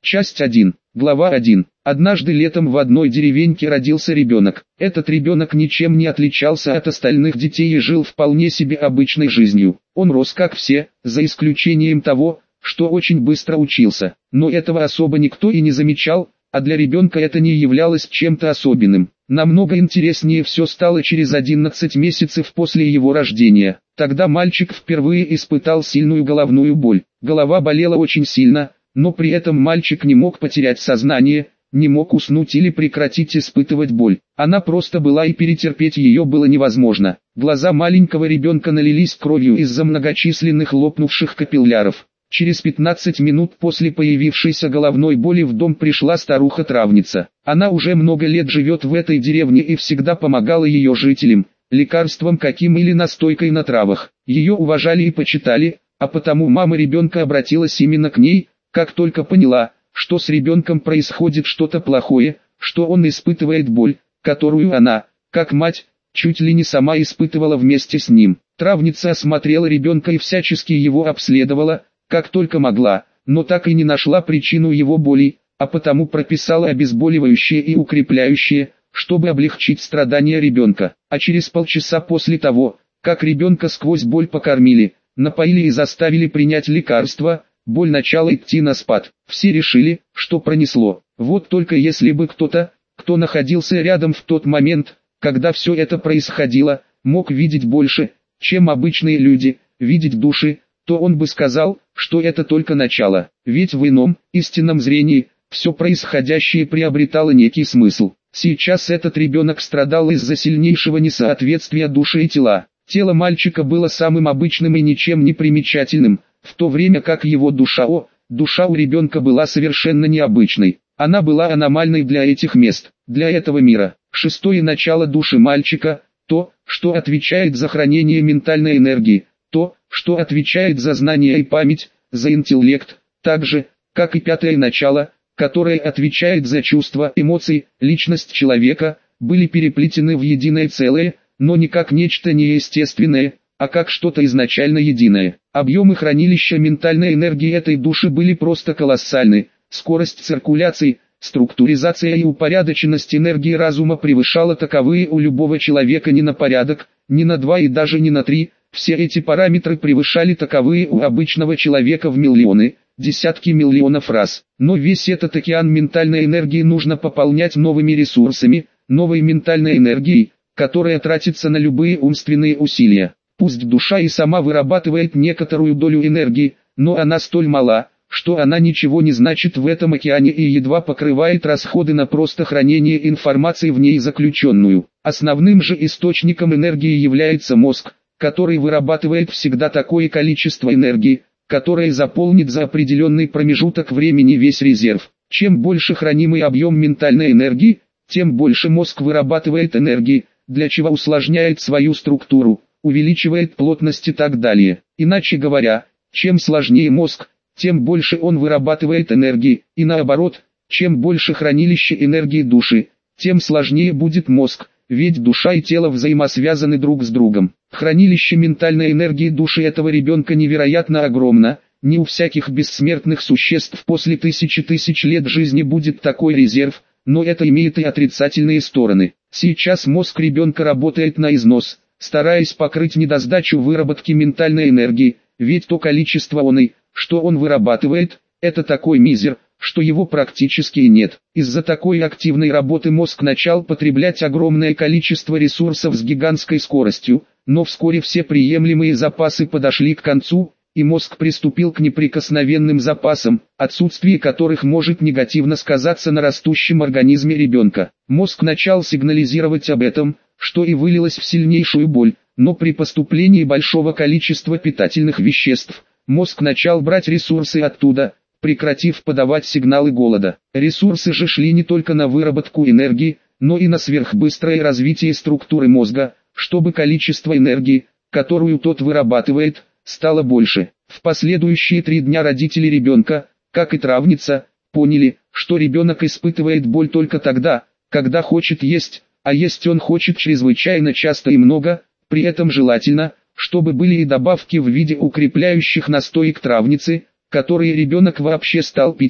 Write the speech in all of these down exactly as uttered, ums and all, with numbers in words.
Часть один. Глава один. Однажды летом в одной деревеньке родился ребенок. Этот ребенок ничем не отличался от остальных детей и жил вполне себе обычной жизнью. Он рос как все, за исключением того, что очень быстро учился. Но этого особо никто и не замечал, а для ребенка это не являлось чем-то особенным. Намного интереснее все стало через одиннадцать месяцев после его рождения. Тогда мальчик впервые испытал сильную головную боль. Голова болела очень сильно, но при этом мальчик не мог потерять сознание, не мог уснуть или прекратить испытывать боль. Она просто была и перетерпеть ее было невозможно. Глаза маленького ребенка налились кровью из-за многочисленных лопнувших капилляров. Через пятнадцать минут после появившейся головной боли в дом пришла старуха-травница. Она уже много лет живет в этой деревне и всегда помогала ее жителям, лекарством каким или настойкой на травах. Ее уважали и почитали, а потому мама ребенка обратилась именно к ней, как только поняла, что с ребенком происходит что-то плохое, что он испытывает боль, которую она, как мать, чуть ли не сама испытывала вместе с ним. Травница осмотрела ребенка и всячески его обследовала, как только могла, но так и не нашла причину его боли, а потому прописала обезболивающее и укрепляющее, чтобы облегчить страдания ребенка. А через полчаса после того, как ребенка сквозь боль покормили, напоили и заставили принять лекарство, боль начала идти на спад. Все решили, что пронесло. Вот только если бы кто-то, кто находился рядом в тот момент, когда все это происходило, мог видеть больше, чем обычные люди, видеть души, то он бы сказал, что это только начало. Ведь в ином, истинном зрении, все происходящее приобретало некий смысл. Сейчас этот ребенок страдал из-за сильнейшего несоответствия души и тела. Тело мальчика было самым обычным и ничем не примечательным, в то время как его душа, о, душа у ребенка была совершенно необычной. Она была аномальной для этих мест, для этого мира. Шестое начало души мальчика, то, что отвечает за хранение ментальной энергии, то, что отвечает за знание и память, за интеллект, так же, как и пятое начало, которое отвечает за чувства, эмоции, личность человека, были переплетены в единое целое, но не как нечто неестественное, а как что-то изначально единое. Объемы хранилища ментальной энергии этой души были просто колоссальны, скорость циркуляции, структуризация и упорядоченность энергии разума превышала таковые у любого человека не на порядок, не на два и даже не на три. Все эти параметры превышали таковые у обычного человека в миллионы, десятки миллионов раз. Но весь этот океан ментальной энергии нужно пополнять новыми ресурсами, новой ментальной энергией, которая тратится на любые умственные усилия. Пусть душа и сама вырабатывает некоторую долю энергии, но она столь мала, что она ничего не значит в этом океане и едва покрывает расходы на просто хранение информации в ней заключенную. Основным же источником энергии является мозг, который вырабатывает всегда такое количество энергии, которое заполнит за определенный промежуток времени весь резерв. Чем больше хранимый объем ментальной энергии, тем больше мозг вырабатывает энергии, для чего усложняет свою структуру, увеличивает плотность и так далее. Иначе говоря, чем сложнее мозг, тем больше он вырабатывает энергии, и наоборот, чем больше хранилище энергии души, тем сложнее будет мозг, ведь душа и тело взаимосвязаны друг с другом. Хранилище ментальной энергии души этого ребенка невероятно огромно, не у всяких бессмертных существ после тысячи тысяч лет жизни будет такой резерв, но это имеет и отрицательные стороны. Сейчас мозг ребенка работает на износ, стараясь покрыть недосдачу выработки ментальной энергии, ведь то количество оной, что он вырабатывает, это такой мизер, что его практически нет. Из-за такой активной работы мозг начал потреблять огромное количество ресурсов с гигантской скоростью, но вскоре все приемлемые запасы подошли к концу, и мозг приступил к неприкосновенным запасам, отсутствие которых может негативно сказаться на растущем организме ребенка. Мозг начал сигнализировать об этом, что и вылилось в сильнейшую боль, но при поступлении большого количества питательных веществ, мозг начал брать ресурсы оттуда, прекратив подавать сигналы голода. Ресурсы же шли не только на выработку энергии, но и на сверхбыстрое развитие структуры мозга, чтобы количество энергии, которую тот вырабатывает, стало больше. В последующие три дня родители ребенка, как и травница, поняли, что ребенок испытывает боль только тогда, когда хочет есть, а есть он хочет чрезвычайно часто и много, при этом желательно, чтобы были и добавки в виде укрепляющих настоек травницы, которые ребенок вообще стал пить,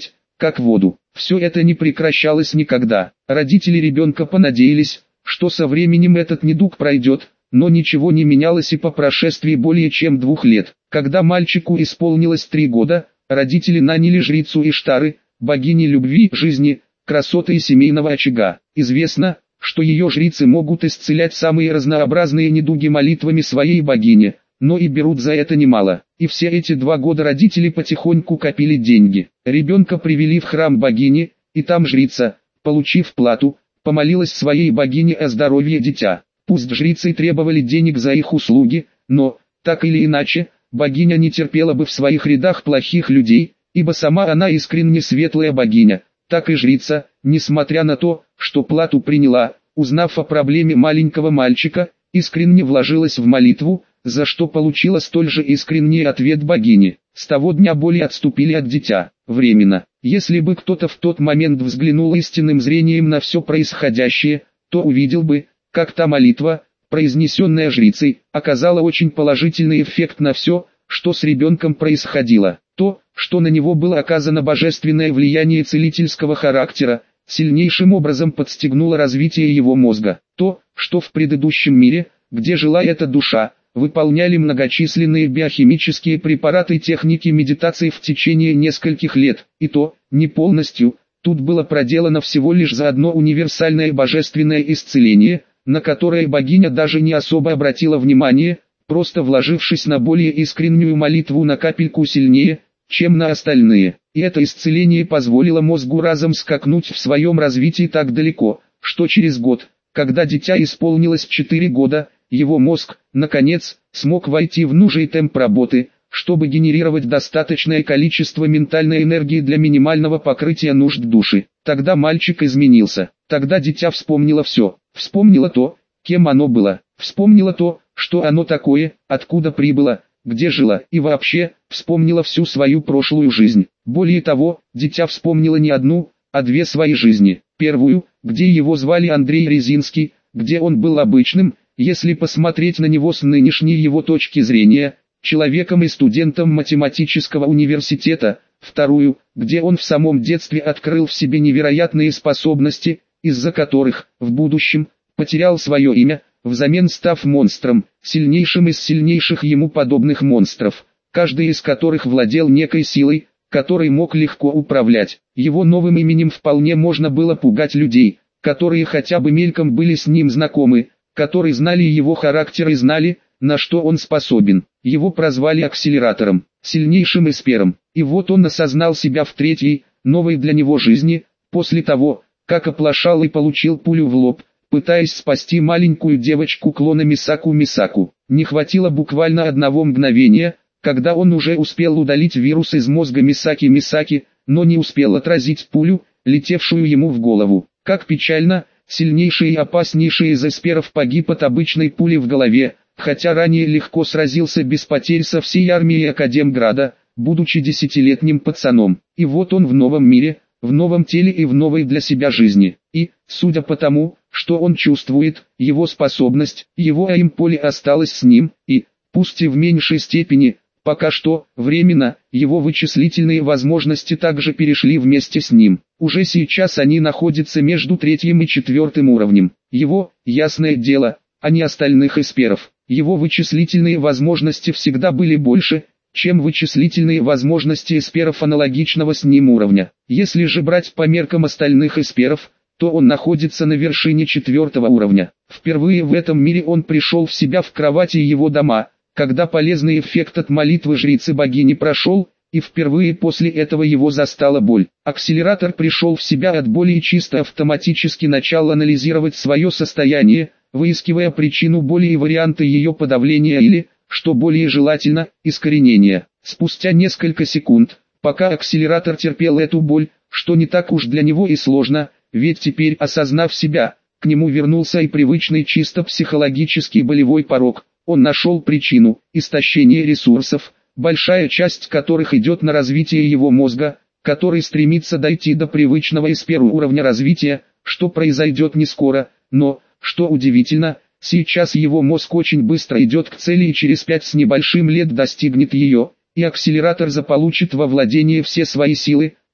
как воду. Все это не прекращалось никогда. Родители ребенка понадеялись, что со временем этот недуг пройдет, но ничего не менялось и по прошествии более чем двух лет. Когда мальчику исполнилось три года, родители наняли жрицу Иштары, богини любви, жизни, красоты и семейного очага. Известно, что ее жрицы могут исцелять самые разнообразные недуги молитвами своей богини, но и берут за это немало. И все эти два года родители потихоньку копили деньги. Ребенка привели в храм богини, и там жрица, получив плату, помолилась своей богине о здоровье дитя. Пусть жрицы требовали денег за их услуги, но, так или иначе, богиня не терпела бы в своих рядах плохих людей, ибо сама она искренне светлая богиня. Так и жрица, несмотря на то, что плату приняла, узнав о проблеме маленького мальчика, искренне вложилась в молитву, за что получила столь же искренний ответ богини. С того дня боли отступили от дитя, временно. Если бы кто-то в тот момент взглянул истинным зрением на все происходящее, то увидел бы, как та молитва, произнесенная жрицей, оказала очень положительный эффект на все, что с ребенком происходило. То, что на него было оказано божественное влияние целительского характера, сильнейшим образом подстегнуло развитие его мозга. То, что в предыдущем мире, где жила эта душа, выполняли многочисленные биохимические препараты техники медитации в течение нескольких лет, и то, не полностью, тут было проделано всего лишь за одно универсальное божественное исцеление, на которое богиня даже не особо обратила внимание, просто вложившись на более искреннюю молитву на капельку сильнее, чем на остальные. И это исцеление позволило мозгу разом скакнуть в своем развитии так далеко, что через год, когда дитя исполнилось четыре года, его мозг, наконец, смог войти в нужный темп работы, чтобы генерировать достаточное количество ментальной энергии для минимального покрытия нужд души. Тогда мальчик изменился. Тогда дитя вспомнило все. Вспомнило то, кем оно было. Вспомнило то, что оно такое, откуда прибыло, где жило, и вообще, вспомнило всю свою прошлую жизнь. Более того, дитя вспомнило не одну, а две свои жизни. Первую, где его звали Андрей Резинский, где он был обычным, если посмотреть на него с нынешней его точки зрения, человеком и студентом математического университета. Вторую, где он в самом детстве открыл в себе невероятные способности, из-за которых, в будущем, потерял свое имя, взамен став монстром, сильнейшим из сильнейших ему подобных монстров, каждый из которых владел некой силой, которой мог легко управлять. Его новым именем вполне можно было пугать людей, которые хотя бы мельком были с ним знакомы, которые знали его характер и знали, на что он способен. Его прозвали акселератором, сильнейшим эспером. И вот он осознал себя в третьей, новой для него жизни, после того, как оплошал и получил пулю в лоб, пытаясь спасти маленькую девочку клона Мисаку Мисаку. Не хватило буквально одного мгновения, когда он уже успел удалить вирус из мозга Мисаки Мисаки, но не успел отразить пулю, летевшую ему в голову. Как печально, сильнейший и опаснейший из эсперов погиб от обычной пули в голове, хотя ранее легко сразился без потерь со всей армией Академграда, будучи десятилетним пацаном. И вот он в новом мире, в новом теле и в новой для себя жизни. И, судя по тому, что он чувствует, его способность, его аимполе осталась с ним, и, пусть и в меньшей степени, пока что, временно, его вычислительные возможности также перешли вместе с ним. Уже сейчас они находятся между третьим и четвертым уровнем. Его, ясное дело, а не остальных эсперов. Его вычислительные возможности всегда были больше, чем вычислительные возможности эсперов аналогичного с ним уровня. Если же брать по меркам остальных эсперов, то он находится на вершине четвертого уровня. Впервые в этом мире он пришел в себя в кровати его дома, когда полезный эффект от молитвы жрицы богини прошел, и впервые после этого его застала боль. Акселератор пришел в себя от боли и чисто автоматически начал анализировать свое состояние, выискивая причину боли и варианты ее подавления или, что более желательно, искоренения. Спустя несколько секунд, пока акселератор терпел эту боль, что не так уж для него и сложно, ведь теперь, осознав себя, к нему вернулся и привычный чисто психологический болевой порог. Он нашел причину – истощение ресурсов, большая часть которых идет на развитие его мозга, который стремится дойти до привычного эсперу уровня развития, что произойдет не скоро, но, что удивительно, сейчас его мозг очень быстро идет к цели и через пять с небольшим лет достигнет ее, и акселератор заполучит во владение все свои силы,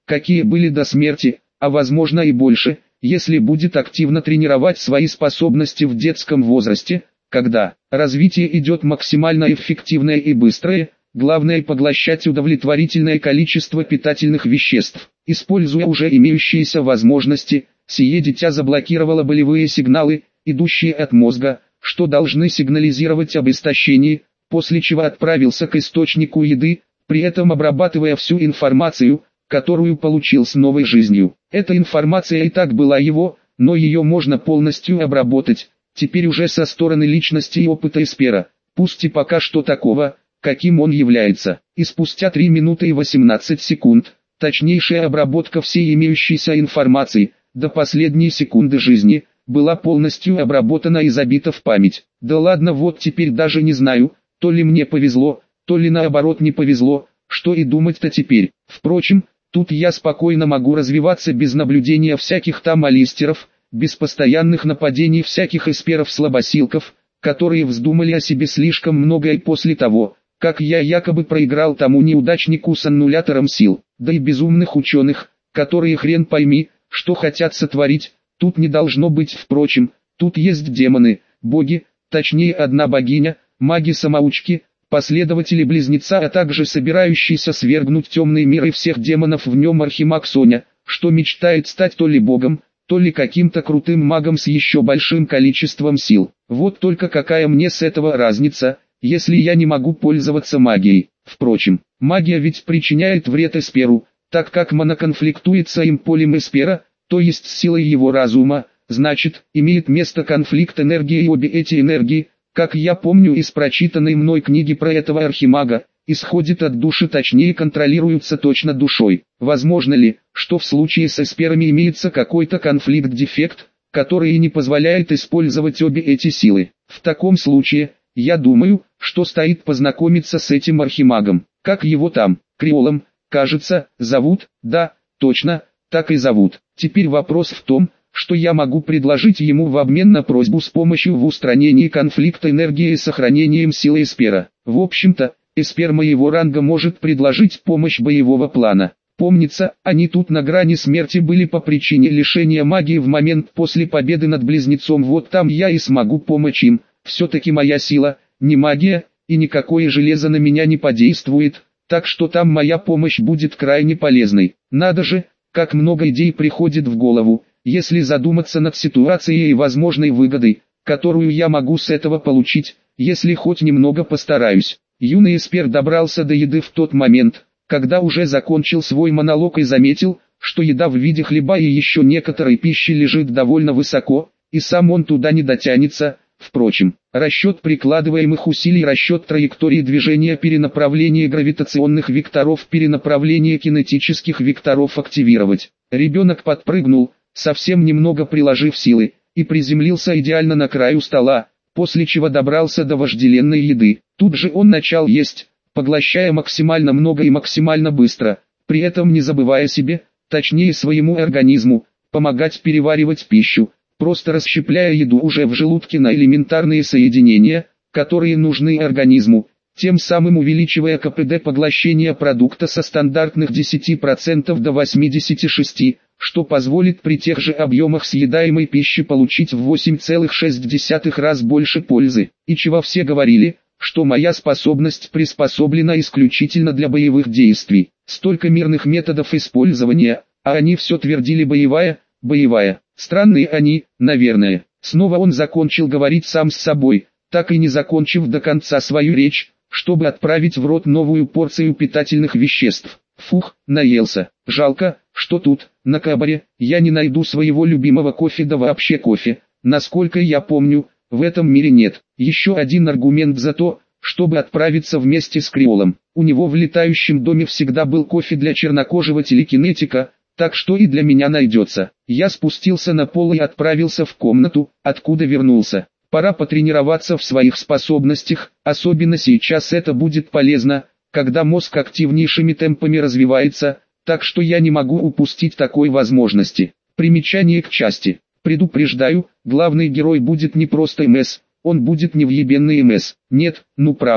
какие были до смерти, а возможно и больше, если будет активно тренировать свои способности в детском возрасте, когда развитие идет максимально эффективное и быстрое. Главное поглощать удовлетворительное количество питательных веществ. Используя уже имеющиеся возможности, сие дитя заблокировало болевые сигналы, идущие от мозга, что должны сигнализировать об истощении, после чего отправился к источнику еды, при этом обрабатывая всю информацию, которую получил с новой жизнью. Эта информация и так была его, но ее можно полностью обработать, теперь уже со стороны личности и опыта Эспера, пусть и пока что такого, каким он является. И спустя три минуты и восемнадцать секунд, точнейшая обработка всей имеющейся информации, до последней секунды жизни, была полностью обработана и забита в память. Да ладно, вот теперь даже не знаю, то ли мне повезло, то ли наоборот не повезло, что и думать-то теперь. Впрочем, тут я спокойно могу развиваться без наблюдения всяких там алистеров, без постоянных нападений всяких эсперов-слабосилков, которые вздумали о себе слишком много и после того, как я якобы проиграл тому неудачнику с аннулятором сил, да и безумных ученых, которые хрен пойми, что хотят сотворить, тут не должно быть. Впрочем, тут есть демоны, боги, точнее одна богиня, маги-самоучки, последователи-близнеца, а также собирающийся свергнуть темный мир и всех демонов в нем архимаг Соня, что мечтает стать то ли богом, то ли каким-то крутым магом с еще большим количеством сил. Вот только какая мне с этого разница, если я не могу пользоваться магией. Впрочем, магия ведь причиняет вред Эсперу, так как моноконфликтует своим полем Эспера, то есть с силой его разума, значит, имеет место конфликт энергии, и обе эти энергии, как я помню из прочитанной мной книги про этого архимага, исходят от души, точнее контролируются точно душой. Возможно ли, что в случае с эсперами имеется какой-то конфликт-дефект, который и не позволяет использовать обе эти силы? В таком случае, я думаю, что стоит познакомиться с этим архимагом. Как его там, Криолом, кажется, зовут? Да, точно, так и зовут. Теперь вопрос в том, что я могу предложить ему в обмен на просьбу с помощью в устранении конфликта энергии и сохранением силы Эспера. В общем-то, Эспер моего ранга может предложить помощь боевого плана. Помнится, они тут на грани смерти были по причине лишения магии в момент после победы над Близнецом. Вот там я и смогу помочь им. Все-таки моя сила, не магия, и никакое железо на меня не подействует, так что там моя помощь будет крайне полезной. Надо же, как много идей приходит в голову, если задуматься над ситуацией и возможной выгодой, которую я могу с этого получить, если хоть немного постараюсь. Юный Эспер добрался до еды в тот момент, когда уже закончил свой монолог и заметил, что еда в виде хлеба и еще некоторой пищи лежит довольно высоко, и сам он туда не дотянется. Впрочем, расчет прикладываемых усилий, расчет траектории движения, перенаправление гравитационных векторов, перенаправление кинетических векторов активировать. Ребенок подпрыгнул, совсем немного приложив силы, и приземлился идеально на краю стола, после чего добрался до вожделенной еды. Тут же он начал есть, поглощая максимально много и максимально быстро, при этом не забывая себе, точнее своему организму, помогать переваривать пищу, просто расщепляя еду уже в желудке на элементарные соединения, которые нужны организму, тем самым увеличивая КПД поглощения продукта со стандартных десяти процентов до восьмидесяти шести процентов, что позволит при тех же объемах съедаемой пищи получить в восемь целых шесть десятых раз больше пользы. И чего все говорили, что моя способность приспособлена исключительно для боевых действий. Столько мирных методов использования, а они все твердили боевая, боевая. Странные они, наверное. Снова он закончил говорить сам с собой, так и не закончив до конца свою речь, чтобы отправить в рот новую порцию питательных веществ. Фух, наелся. Жалко, что тут, на Кабаре, я не найду своего любимого кофе, да вообще кофе. Насколько я помню, в этом мире нет. Еще один аргумент за то, чтобы отправиться вместе с Криолом. У него в летающем доме всегда был кофе для чернокожего телекинетика, так что и для меня найдется. Я спустился на пол и отправился в комнату, откуда вернулся. Пора потренироваться в своих способностях, особенно сейчас это будет полезно, когда мозг активнейшими темпами развивается, так что я не могу упустить такой возможности. Примечание к части. Предупреждаю, главный герой будет не просто МС, он будет невъебенный МС. Нет, ну правда.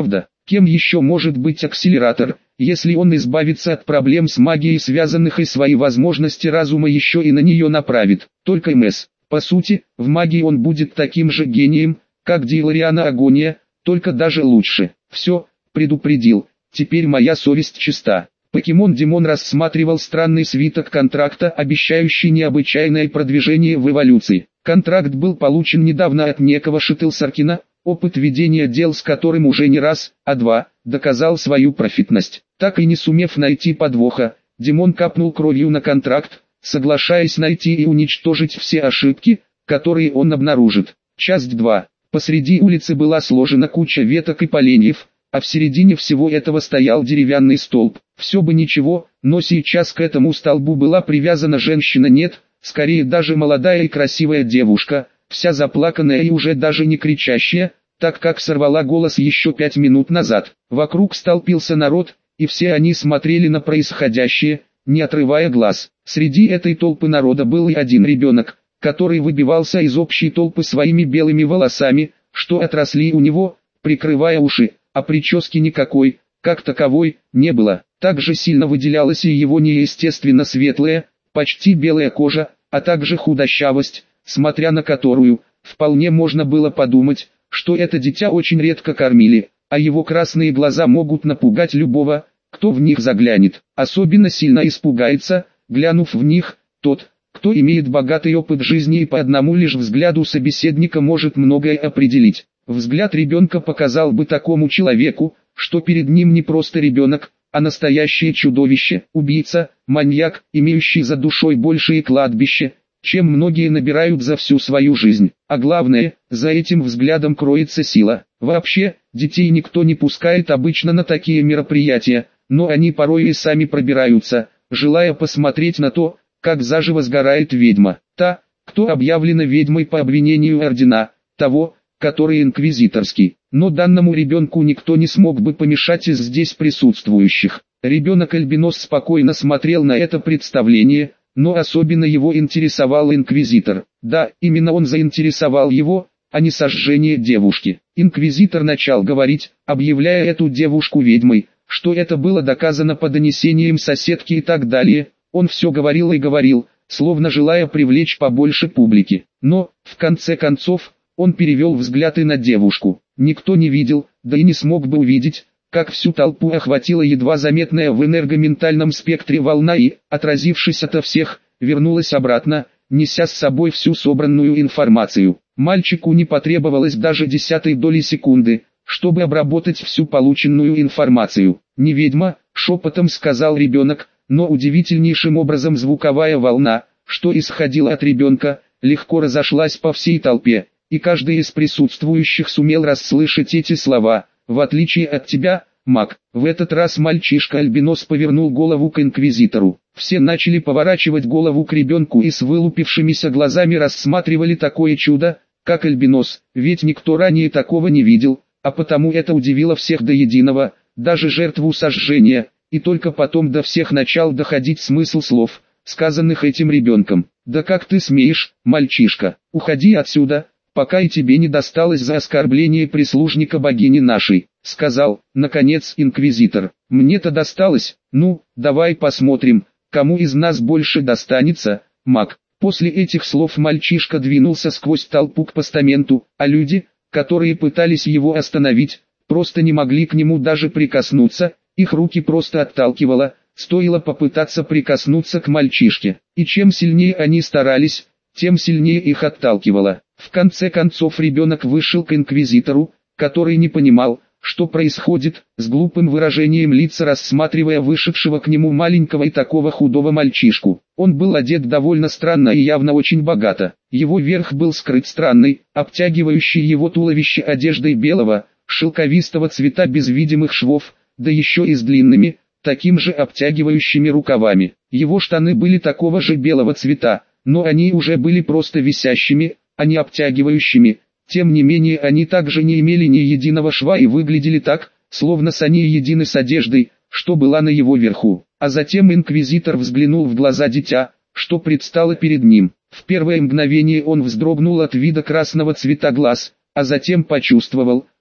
Кем еще может быть акселератор, если он избавится от проблем с магией связанных и свои возможности разума еще и на нее направит? Только эм эс. По сути, в магии он будет таким же гением, как Дилариана Агония, только даже лучше. Все, предупредил, теперь моя совесть чиста. Покемон Димон рассматривал странный свиток контракта, обещающий необычайное продвижение в эволюции. Контракт был получен недавно от некого Шитлсаркина, опыт ведения дел с которым уже не раз, а два, доказал свою профитность. Так и не сумев найти подвоха, Димон капнул кровью на контракт, соглашаясь найти и уничтожить все ошибки, которые он обнаружит. Часть два. Посреди улицы была сложена куча веток и поленьев, а в середине всего этого стоял деревянный столб. Все бы ничего, но сейчас к этому столбу была привязана женщина, нет, скорее даже молодая и красивая девушка, вся заплаканная и уже даже не кричащая, так как сорвала голос еще пять минут назад. Вокруг столпился народ, и все они смотрели на происходящее, не отрывая глаз. Среди этой толпы народа был и один ребенок, который выбивался из общей толпы своими белыми волосами, что отросли у него, прикрывая уши, а прически никакой, как таковой, не было. Также сильно выделялась и его неестественно светлая, почти белая кожа, а также худощавость, смотря на которую, вполне можно было подумать, что это дитя очень редко кормили, а его красные глаза могут напугать любого, кто в них заглянет. Особенно сильно испугается, глянув в них, тот, кто имеет богатый опыт жизни и по одному лишь взгляду собеседника может многое определить. Взгляд ребенка показал бы такому человеку, что перед ним не просто ребенок, а настоящее чудовище, убийца, маньяк, имеющий за душой большее кладбище, чем многие набирают за всю свою жизнь. А главное, за этим взглядом кроется сила. Вообще, детей никто не пускает обычно на такие мероприятия, но они порой и сами пробираются, желая посмотреть на то, как заживо сгорает ведьма. Та, кто объявлена ведьмой по обвинению ордена, того, который инквизиторский. Но данному ребенку никто не смог бы помешать из здесь присутствующих. Ребенок-альбинос спокойно смотрел на это представление, но особенно его интересовал инквизитор. Да, именно он заинтересовал его, а не сожжение девушки. Инквизитор начал говорить, объявляя эту девушку ведьмой, что это было доказано по донесениям соседки и так далее. Он все говорил и говорил, словно желая привлечь побольше публики. Но, в конце концов, он перевел взгляд и на девушку. Никто не видел, да и не смог бы увидеть, как всю толпу охватила едва заметная в энергоментальном спектре волна и, отразившись ото всех, вернулась обратно, неся с собой всю собранную информацию. Мальчику не потребовалось даже десятой доли секунды, чтобы обработать всю полученную информацию. «Не ведьма», — шепотом сказал ребенок, но удивительнейшим образом звуковая волна, что исходила от ребенка, легко разошлась по всей толпе, и каждый из присутствующих сумел расслышать эти слова. «В отличие от тебя, маг». В этот раз мальчишка-альбинос повернул голову к инквизитору. Все начали поворачивать голову к ребенку и с вылупившимися глазами рассматривали такое чудо, как альбинос, ведь никто ранее такого не видел, а потому это удивило всех до единого, даже жертву сожжения, и только потом до всех начал доходить смысл слов, сказанных этим ребенком. «Да как ты смеешь, мальчишка, уходи отсюда, пока и тебе не досталось за оскорбление прислужника богини нашей», — сказал, наконец, инквизитор. «Мне-то досталось, ну, давай посмотрим, кому из нас больше достанется, маг». После этих слов мальчишка двинулся сквозь толпу к постаменту, а люди, которые пытались его остановить, просто не могли к нему даже прикоснуться, их руки просто отталкивало, стоило попытаться прикоснуться к мальчишке. И чем сильнее они старались, тем сильнее их отталкивало. В конце концов ребенок вышел к инквизитору, который не понимал, что происходит, с глупым выражением лица рассматривая вышедшего к нему маленького и такого худого мальчишку. Он был одет довольно странно и явно очень богато. Его верх был скрыт странной, обтягивающей его туловище одеждой белого, шелковистого цвета без видимых швов, да еще и с длинными, таким же обтягивающими рукавами. Его штаны были такого же белого цвета, но они уже были просто висящими, а не обтягивающими. Тем не менее они также не имели ни единого шва и выглядели так, словно сани едины с одеждой, что была на его верху. А затем инквизитор взглянул в глаза дитя, что предстало перед ним. В первое мгновение он вздрогнул от вида красного цвета глаз, а затем почувствовал,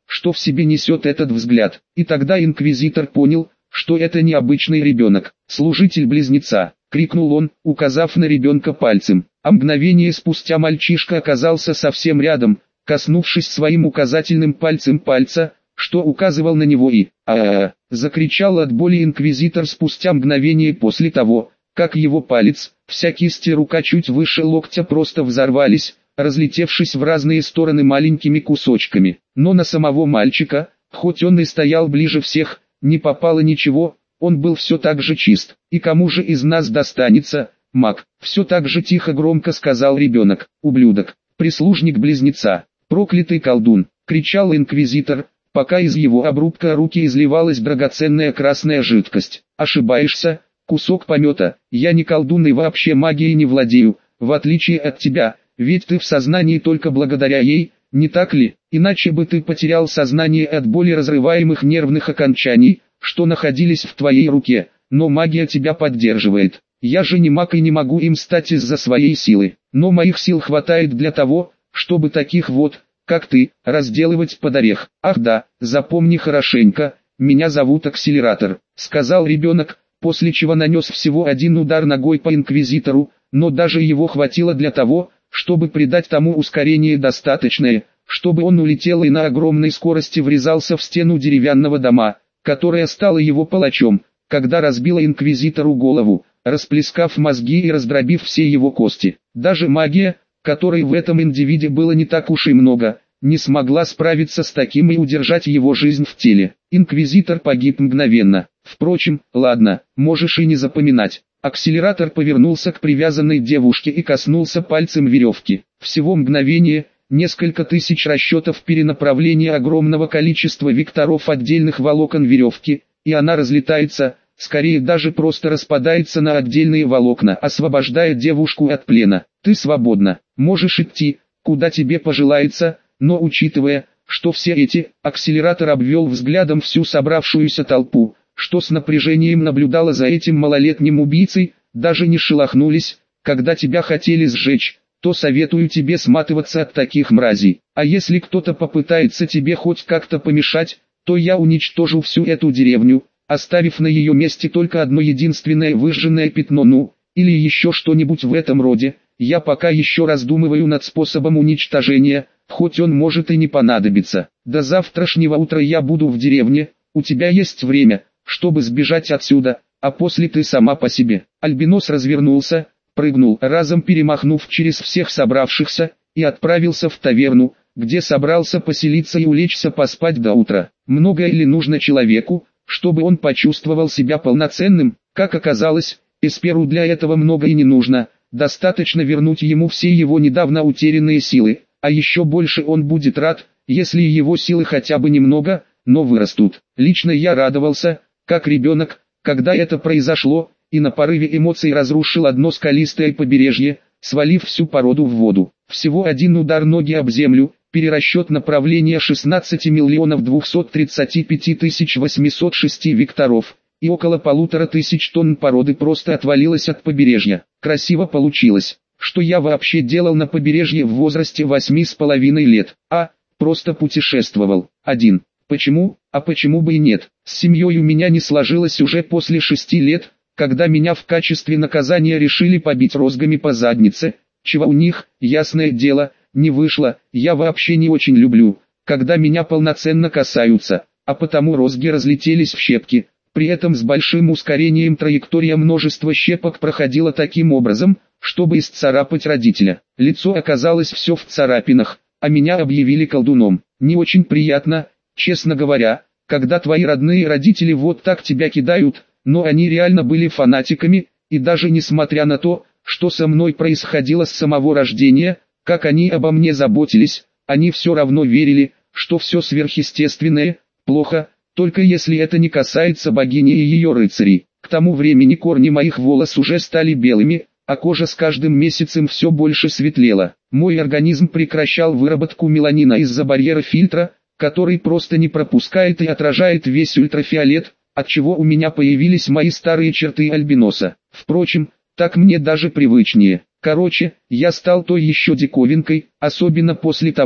что в себе несет этот взгляд. И тогда инквизитор понял, что это необычный ребенок, служитель близнеца, крикнул он, указав на ребенка пальцем. А мгновение спустя мальчишка оказался совсем рядом, коснувшись своим указательным пальцем пальца, что указывал на него и а закричал от боли инквизитор спустя мгновение после того, как его палец, вся кисть и рука чуть выше локтя просто взорвались, разлетевшись в разные стороны маленькими кусочками. Но на самого мальчика, хоть он и стоял ближе всех, не попало ничего, он был все так же чист. И кому же из нас достанется, маг? Все так же тихо громко сказал ребенок. Ублюдок, прислужник близнеца, проклятый колдун, кричал инквизитор, пока из его обрубка руки изливалась драгоценная красная жидкость. Ошибаешься, кусок помета, я не колдун и вообще магией не владею, в отличие от тебя, ведь ты в сознании только благодаря ей, не так ли? Иначе бы ты потерял сознание от боли разрываемых нервных окончаний, что находились в твоей руке, но магия тебя поддерживает. Я же не маг и не могу им стать из-за своей силы, но моих сил хватает для того, чтобы таких вот, как ты, разделывать под орех. Ах да, запомни хорошенько, меня зовут Акселератор, сказал ребенок, после чего нанес всего один удар ногой по инквизитору, но даже его хватило для того, чтобы придать тому ускорение достаточное, чтобы он улетел и на огромной скорости врезался в стену деревянного дома, которая стала его палачом, когда разбила инквизитору голову, расплескав мозги и раздробив все его кости. Даже магия, которой в этом индивиде было не так уж и много, не смогла справиться с таким и удержать его жизнь в теле. Инквизитор погиб мгновенно. Впрочем, ладно, можешь и не запоминать. Акселератор повернулся к привязанной девушке и коснулся пальцем веревки. Всего мгновение, несколько тысяч расчетов перенаправления огромного количества векторов отдельных волокон веревки, и она разлетается, скорее даже просто распадается на отдельные волокна, освобождая девушку от плена. Ты свободна, можешь идти, куда тебе пожелается, но учитывая, что все эти, акселератор обвел взглядом всю собравшуюся толпу, что с напряжением наблюдала за этим малолетним убийцей, даже не шелохнулись, когда тебя хотели сжечь, то советую тебе сматываться от таких мразей. А если кто-то попытается тебе хоть как-то помешать, то я уничтожу всю эту деревню, оставив на ее месте только одно единственное выжженное пятно, ну, или еще что-нибудь в этом роде. Я пока еще раздумываю над способом уничтожения, хоть он может и не понадобиться. До завтрашнего утра я буду в деревне, у тебя есть время, чтобы сбежать отсюда, а после ты сама по себе. Альбинос развернулся, прыгнул, разом перемахнув через всех собравшихся, и отправился в таверну, где собрался поселиться и улечься поспать до утра. Многое ли нужно человеку, чтобы он почувствовал себя полноценным? Как оказалось, Эсперу для этого много и не нужно, достаточно вернуть ему все его недавно утерянные силы, а еще больше он будет рад, если его силы хотя бы немного, но вырастут. Лично я радовался, как ребенок, когда это произошло, и на порыве эмоций разрушил одно скалистое побережье, свалив всю породу в воду. Всего один удар ноги об землю, перерасчет направления шестнадцать миллионов двести тридцать пять тысяч восемьсот шесть векторов, и около полутора тысяч тонн породы просто отвалилось от побережья. Красиво получилось. Что я вообще делал на побережье в возрасте восьми с половиной лет? А, просто путешествовал. Один. Почему? А почему бы и нет? С семьей у меня не сложилось уже после шести лет, когда меня в качестве наказания решили побить розгами по заднице, чего у них, ясное дело, не вышло. Я вообще не очень люблю, когда меня полноценно касаются, а потому розги разлетелись в щепки. При этом с большим ускорением траектория множества щепок проходила таким образом, чтобы исцарапать родителя. Лицо оказалось все в царапинах, а меня объявили колдуном. Не очень приятно, честно говоря, когда твои родные родители вот так тебя кидают, но они реально были фанатиками, и даже несмотря на то, что со мной происходило с самого рождения, как они обо мне заботились, они все равно верили, что все сверхъестественное плохо, только если это не касается богини и ее рыцарей. К тому времени корни моих волос уже стали белыми, а кожа с каждым месяцем все больше светлела. Мой организм прекращал выработку меланина из-за барьера фильтра, который просто не пропускает и отражает весь ультрафиолет, отчего у меня появились мои старые черты альбиноса. Впрочем, так мне даже привычнее. Короче, я стал той еще диковинкой, особенно после того,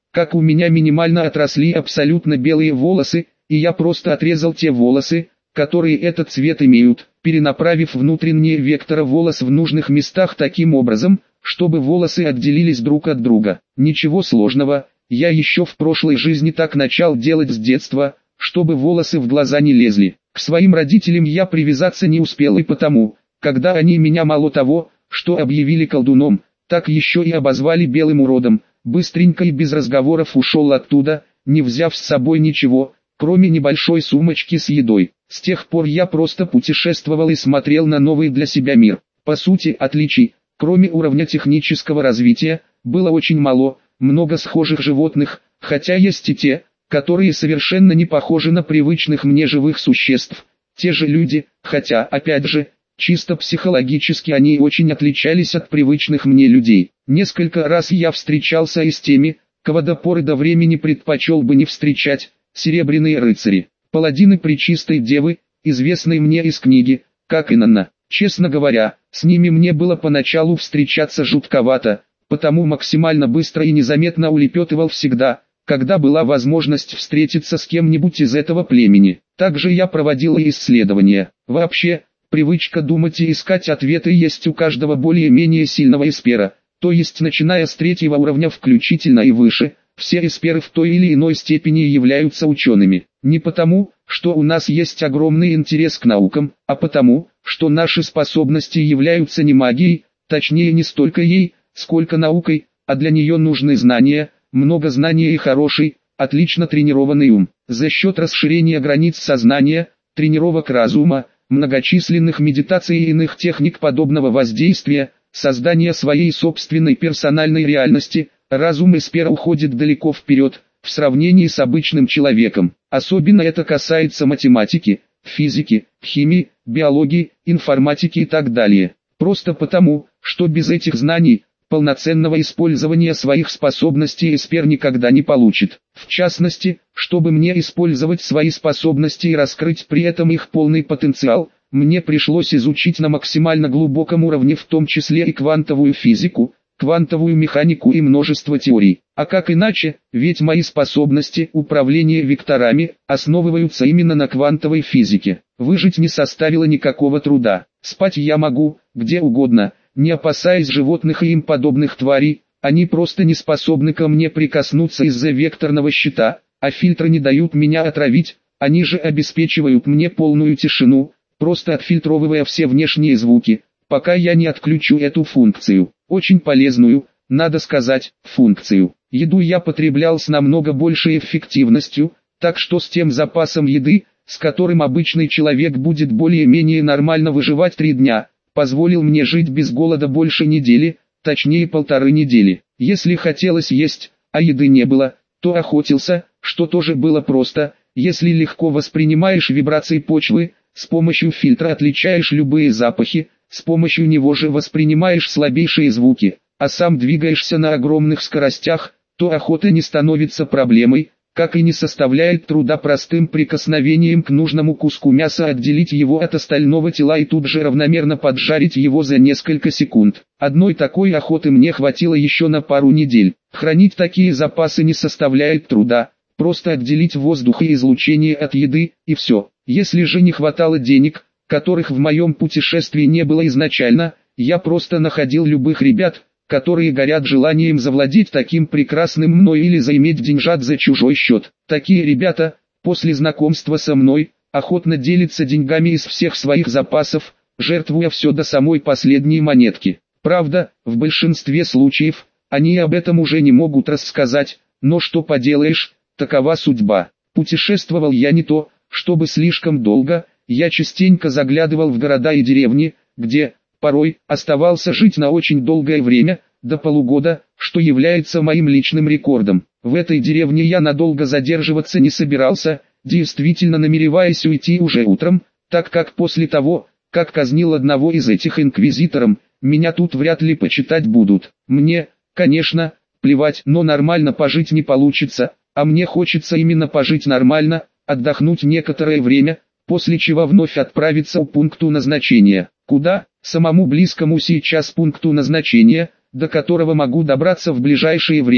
как у меня минимально отросли абсолютно белые волосы, и я просто отрезал те волосы, которые этот цвет имеют, перенаправив внутренние векторы волос в нужных местах таким образом, чтобы волосы отделились друг от друга. Ничего сложного, я еще в прошлой жизни так начал делать с детства, чтобы волосы в глаза не лезли. К своим родителям я привязаться не успел и потому, когда они меня мало того, что объявили колдуном, так еще и обозвали белым уродом, быстренько и без разговоров ушел оттуда, не взяв с собой ничего, кроме небольшой сумочки с едой. С тех пор я просто путешествовал и смотрел на новый для себя мир. По сути, отличий, кроме уровня технического развития, было очень мало, много схожих животных, хотя есть и те, которые совершенно не похожи на привычных мне живых существ. Те же люди, хотя, опять же, чисто психологически они очень отличались от привычных мне людей. Несколько раз я встречался и с теми, кого до поры до времени предпочел бы не встречать, серебряные рыцари, паладины Пречистой Девы, известные мне из книги, как Инанна. Честно говоря, с ними мне было поначалу встречаться жутковато, потому максимально быстро и незаметно улепетывал всегда, когда была возможность встретиться с кем-нибудь из этого племени. Также я проводил и исследования. Вообще, привычка думать и искать ответы есть у каждого более-менее сильного эспера, то есть начиная с третьего уровня включительно и выше, все эсперы в той или иной степени являются учеными. Не потому, что у нас есть огромный интерес к наукам, а потому, что наши способности являются не магией, точнее не столько ей, сколько наукой, а для нее нужны знания, много знаний и хороший, отлично тренированный ум. За счет расширения границ сознания, тренировок разума, многочисленных медитаций и иных техник подобного воздействия, создания своей собственной персональной реальности, разум эспера уходит далеко вперед, в сравнении с обычным человеком. Особенно это касается математики, физики, химии, биологии, информатики и так далее. Просто потому, что без этих знаний, полноценного использования своих способностей эспер никогда не получит. В частности, чтобы мне использовать свои способности и раскрыть при этом их полный потенциал, мне пришлось изучить на максимально глубоком уровне в том числе и квантовую физику, квантовую механику и множество теорий. А как иначе, ведь мои способности управления векторами основываются именно на квантовой физике. Выжить не составило никакого труда. Спать я могу, где угодно, не опасаясь животных и им подобных тварей, они просто не способны ко мне прикоснуться из-за векторного щита, а фильтры не дают меня отравить, они же обеспечивают мне полную тишину, просто отфильтровывая все внешние звуки, пока я не отключу эту функцию. Очень полезную, надо сказать, функцию. Еду я потреблял с намного большей эффективностью, так что с тем запасом еды, с которым обычный человек будет более-менее нормально выживать три дня, позволил мне жить без голода больше недели, точнее полторы недели. Если хотелось есть, а еды не было, то охотился, что тоже было просто. Если легко воспринимаешь вибрации почвы, с помощью фильтра отличаешь любые запахи, с помощью него же воспринимаешь слабейшие звуки, а сам двигаешься на огромных скоростях, то охота не становится проблемой, как и не составляет труда простым прикосновением к нужному куску мяса отделить его от остального тела и тут же равномерно поджарить его за несколько секунд. Одной такой охоты мне хватило еще на пару недель. Хранить такие запасы не составляет труда, просто отделить воздух и излучение от еды, и все. Если же не хватало денег, которых в моем путешествии не было изначально, я просто находил любых ребят, которые горят желанием завладеть таким прекрасным мной или заиметь деньжат за чужой счет. Такие ребята, после знакомства со мной, охотно делятся деньгами из всех своих запасов, жертвуя все до самой последней монетки. Правда, в большинстве случаев, они об этом уже не могут рассказать, но что поделаешь, такова судьба. Путешествовал я не то, чтобы слишком долго, я частенько заглядывал в города и деревни, где, порой, оставался жить на очень долгое время, до полугода, что является моим личным рекордом. В этой деревне я надолго задерживаться не собирался, действительно намереваясь уйти уже утром, так как после того, как казнил одного из этих инквизиторов, меня тут вряд ли почитать будут. Мне, конечно, плевать, но нормально пожить не получится, а мне хочется именно пожить нормально, отдохнуть некоторое время, после чего вновь отправиться к пункту назначения. Куда? Самому близкому сейчас пункту назначения, до которого могу добраться в ближайшее время,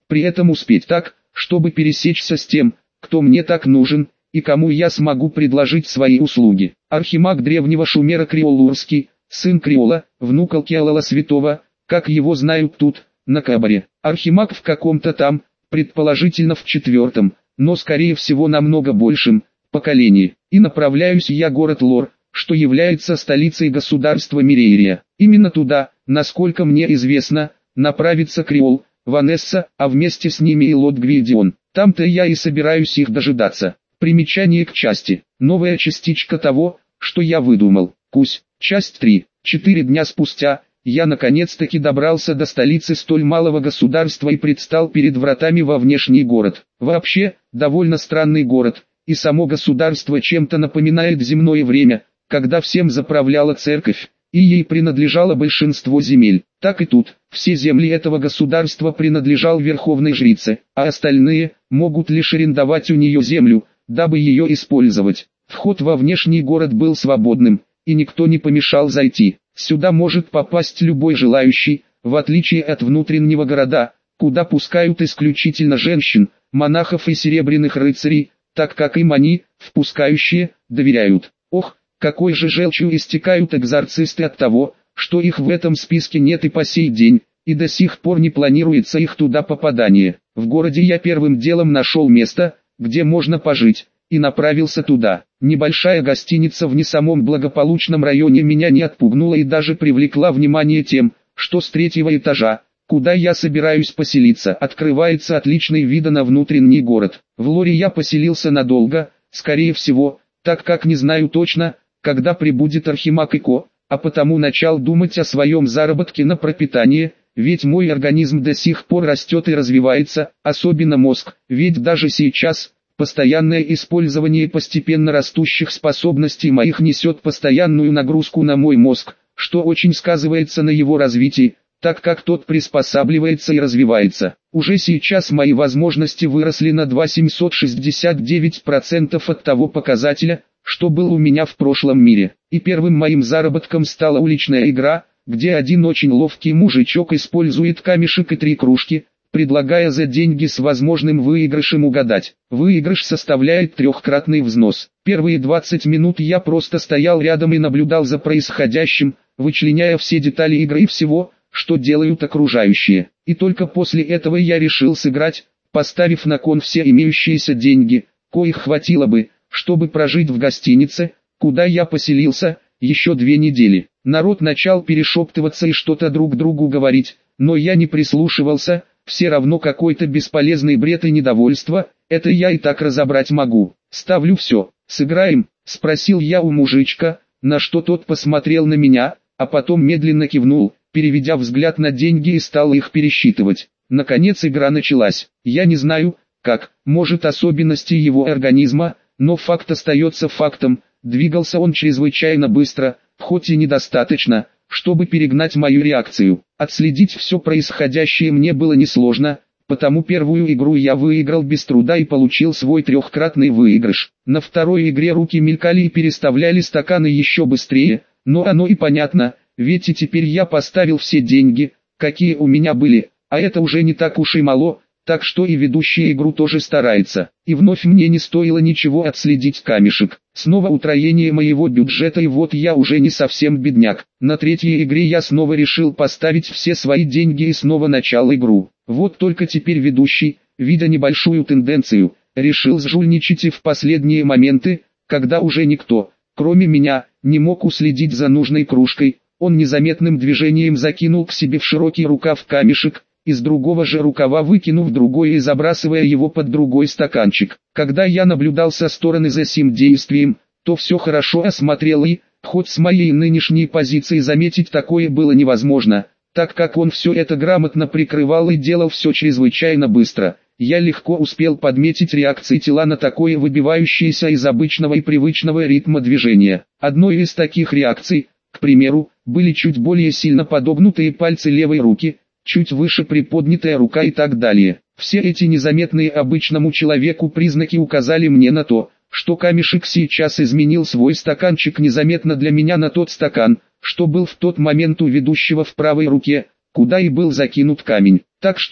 при этом успеть так, чтобы пересечься с тем, кто мне так нужен, и кому я смогу предложить свои услуги. Архимаг древнего шумера Криол-Урский, сын Криола, внук Алкиалала Святого, как его знают тут, на Кабаре. Архимаг в каком-то там, предположительно в четвертом, но скорее всего намного большем, поколении. И направляюсь я город Лор, что является столицей государства Миреирия. Именно туда, насколько мне известно, направится Криол, Ванесса, а вместе с ними и Лот Гвильдион. Там-то я и собираюсь их дожидаться. Примечание к части. Новая частичка того, что я выдумал. Кусь. Часть три. Четыре дня спустя, я наконец-таки добрался до столицы столь малого государства и предстал перед вратами во внешний город. Вообще, довольно странный город, и само государство чем-то напоминает земное время, когда всем заправляла церковь, и ей принадлежало большинство земель. Так и тут, все земли этого государства принадлежал верховной жрице, а остальные могут лишь арендовать у нее землю, дабы ее использовать. Вход во внешний город был свободным, и никто не помешал зайти. Сюда может попасть любой желающий, в отличие от внутреннего города, куда пускают исключительно женщин, монахов и серебряных рыцарей, так как им они, впускающие, доверяют. Ох, какой же желчью истекают экзорцисты от того, что их в этом списке нет и по сей день, и до сих пор не планируется их туда попадание. В городе я первым делом нашел место, где можно пожить, и направился туда. Небольшая гостиница в не самом благополучном районе меня не отпугнула и даже привлекла внимание тем, что с третьего этажа, куда я собираюсь поселиться, открывается отличный вид на внутренний город. В Лоре я поселился надолго, скорее всего, так как не знаю точно, когда прибудет Архимаг Ико, а потому начал думать о своем заработке на пропитание, ведь мой организм до сих пор растет и развивается, особенно мозг, ведь даже сейчас, постоянное использование постепенно растущих способностей моих несет постоянную нагрузку на мой мозг, что очень сказывается на его развитии, так как тот приспосабливается и развивается. Уже сейчас мои возможности выросли на два целых семьсот шестьдесят девять процентов от того показателя, что был у меня в прошлом мире. И первым моим заработком стала уличная игра, где один очень ловкий мужичок использует камешек и три кружки, предлагая за деньги с возможным выигрышем угадать. Выигрыш составляет трехкратный взнос. Первые двадцать минут я просто стоял рядом и наблюдал за происходящим, вычленяя все детали игры и всего, что делают окружающие. И только после этого я решил сыграть, поставив на кон все имеющиеся деньги, коих хватило бы, чтобы прожить в гостинице, куда я поселился, еще две недели. Народ начал перешептываться и что-то друг другу говорить, но я не прислушивался, все равно какой-то бесполезный бред и недовольство, это я и так разобрать могу. Ставлю все, сыграем, спросил я у мужичка, на что тот посмотрел на меня, а потом медленно кивнул, переведя взгляд на деньги и стал их пересчитывать. Наконец игра началась. Я не знаю, как, может особенности его организма, но факт остается фактом, двигался он чрезвычайно быстро, хоть и недостаточно, чтобы перегнать мою реакцию. Отследить все происходящее мне было несложно, потому первую игру я выиграл без труда и получил свой трехкратный выигрыш. На второй игре руки мелькали и переставляли стаканы еще быстрее, но оно и понятно, ведь и теперь я поставил все деньги, какие у меня были, а это уже не так уж и мало, так что и ведущий игру тоже старается. И вновь мне не стоило ничего отследить камешек. Снова утроение моего бюджета, и вот я уже не совсем бедняк. На третьей игре я снова решил поставить все свои деньги и снова начал игру. Вот только теперь ведущий, видя небольшую тенденцию, решил сжульничать и в последние моменты, когда уже никто, кроме меня, не мог уследить за нужной кружкой, он незаметным движением закинул к себе в широкий рукав камешек, из другого же рукава выкинув другой и забрасывая его под другой стаканчик. Когда я наблюдал со стороны за сим действием, то все хорошо осмотрел и, хоть с моей нынешней позиции заметить такое было невозможно, так как он все это грамотно прикрывал и делал все чрезвычайно быстро. Я легко успел подметить реакции тела на такое выбивающееся из обычного и привычного ритма движения. Одной из таких реакций, к примеру, были чуть более сильно подогнутые пальцы левой руки, чуть выше приподнятая рука и так далее. Все эти незаметные обычному человеку признаки указали мне на то, что камешек сейчас изменил свой стаканчик незаметно для меня на тот стакан, что был в тот момент у ведущего в правой руке, куда и был закинут камень. Так что,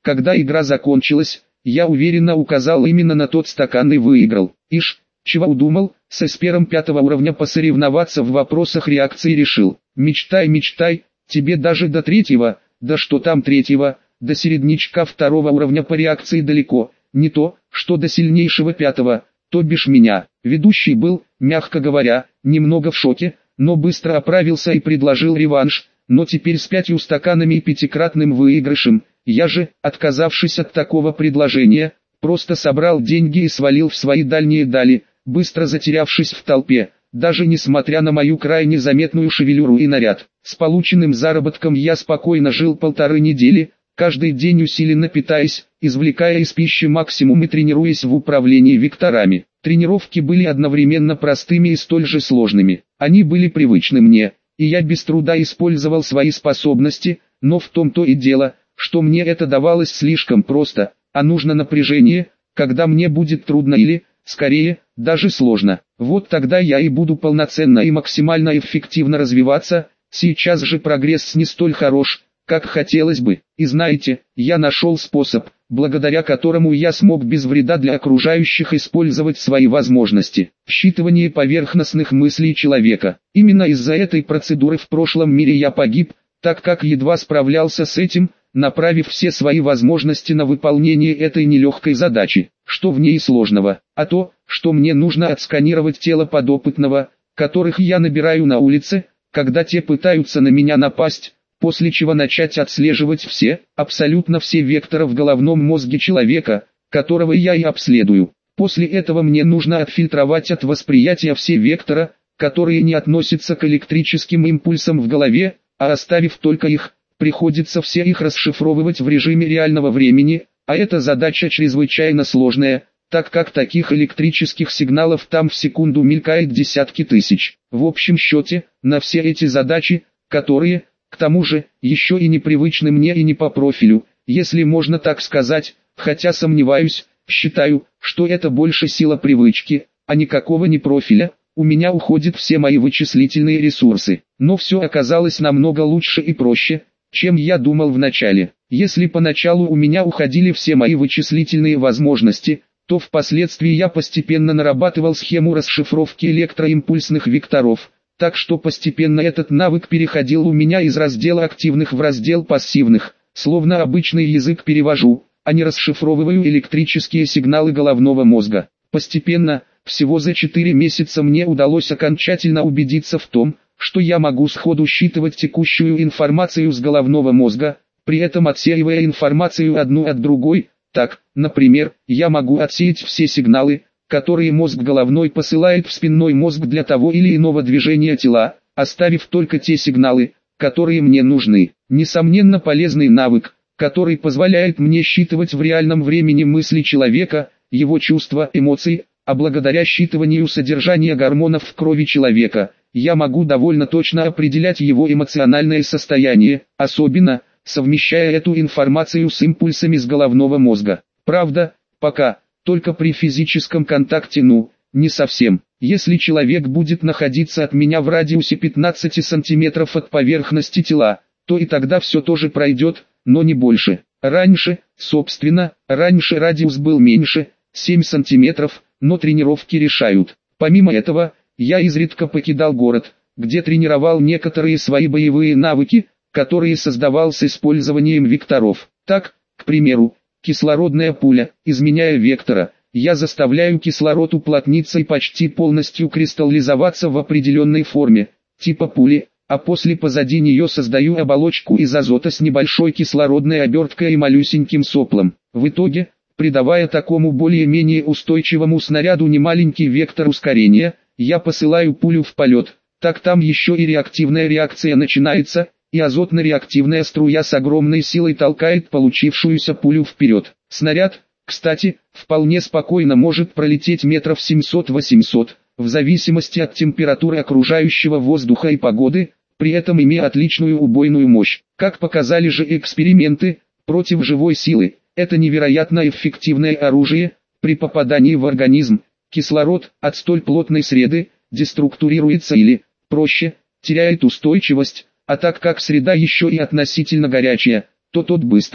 Когда игра закончилась, я уверенно указал именно на тот стакан и выиграл. Ишь, чего удумал, с эспером пятого уровня посоревноваться в вопросах реакции решил. Мечтай, мечтай, тебе даже до третьего, да что там третьего, до середнячка второго уровня по реакции далеко, не то, что до сильнейшего пятого, то бишь меня. Ведущий был, мягко говоря, немного в шоке, но быстро оправился и предложил реванш, но теперь с пятью стаканами и пятикратным выигрышем. Я же, отказавшись от такого предложения, просто собрал деньги и свалил в свои дальние дали, быстро затерявшись в толпе, даже несмотря на мою крайне заметную шевелюру и наряд. С полученным заработком я спокойно жил полторы недели, каждый день усиленно питаясь, извлекая из пищи максимум и тренируясь в управлении векторами. Тренировки были одновременно простыми и столь же сложными. Они были привычны мне, и я без труда использовал свои способности, но в том-то и дело, что мне это давалось слишком просто, а нужно напряжение, когда мне будет трудно или, скорее, даже сложно. Вот тогда я и буду полноценно и максимально эффективно развиваться. Сейчас же прогресс не столь хорош, как хотелось бы. И знаете, я нашел способ, благодаря которому я смог без вреда для окружающих использовать свои возможности. Считывание поверхностных мыслей человека. Именно из-за этой процедуры в прошлом мире я погиб, так как едва справлялся с этим, направив все свои возможности на выполнение этой нелегкой задачи. Что в ней сложного? А то, что мне нужно отсканировать тело подопытного, которых я набираю на улице, когда те пытаются на меня напасть, после чего начать отслеживать все, абсолютно все векторы в головном мозге человека, которого я и обследую. После этого мне нужно отфильтровать от восприятия все вектора, которые не относятся к электрическим импульсам в голове, а оставив только их, приходится все их расшифровывать в режиме реального времени, а эта задача чрезвычайно сложная, так как таких электрических сигналов там в секунду мелькает десятки тысяч. В общем счете, на все эти задачи, которые, к тому же, еще и непривычны мне и не по профилю, если можно так сказать, хотя сомневаюсь, считаю, что это больше сила привычки, а никакого не профиля, у меня уходят все мои вычислительные ресурсы. Но все оказалось намного лучше и проще, чем я думал вначале. Если поначалу у меня уходили все мои вычислительные возможности, то впоследствии я постепенно нарабатывал схему расшифровки электроимпульсных векторов, так что постепенно этот навык переходил у меня из раздела активных в раздел пассивных, словно обычный язык перевожу, а не расшифровываю электрические сигналы головного мозга. Постепенно, всего за четыре месяца мне удалось окончательно убедиться в том, что я могу сходу считывать текущую информацию с головного мозга, при этом отсеивая информацию одну от другой. Так, например, я могу отсеять все сигналы, которые мозг головной посылает в спинной мозг для того или иного движения тела, оставив только те сигналы, которые мне нужны. Несомненно полезный навык, который позволяет мне считывать в реальном времени мысли человека, его чувства, эмоции, а благодаря считыванию содержания гормонов в крови человека, я могу довольно точно определять его эмоциональное состояние, особенно, совмещая эту информацию с импульсами с головного мозга. Правда, пока, только при физическом контакте, ну, не совсем. Если человек будет находиться от меня в радиусе пятнадцати сантиметров от поверхности тела, то и тогда все тоже пройдет, но не больше. Раньше, собственно, раньше радиус был меньше, семь сантиметров, но тренировки решают. Помимо этого, я изредка покидал город, где тренировал некоторые свои боевые навыки, которые создавал с использованием векторов. Так, к примеру, кислородная пуля, изменяя вектора, я заставляю кислород уплотниться и почти полностью кристаллизоваться в определенной форме, типа пули, а после позади нее создаю оболочку из азота с небольшой кислородной оберткой и малюсеньким соплом. В итоге, придавая такому более-менее устойчивому снаряду немаленький вектор ускорения, я посылаю пулю в полет, так там еще и реактивная реакция начинается, и азотно-реактивная струя с огромной силой толкает получившуюся пулю вперед. Снаряд, кстати, вполне спокойно может пролететь метров семьсот-восемьсот, в зависимости от температуры окружающего воздуха и погоды, при этом имея отличную убойную мощь. Как показали же эксперименты, против живой силы, это невероятно эффективное оружие. При попадании в организм, кислород от столь плотной среды деструктурируется или, проще, теряет устойчивость, а так как среда еще и относительно горячая, то тот быстро,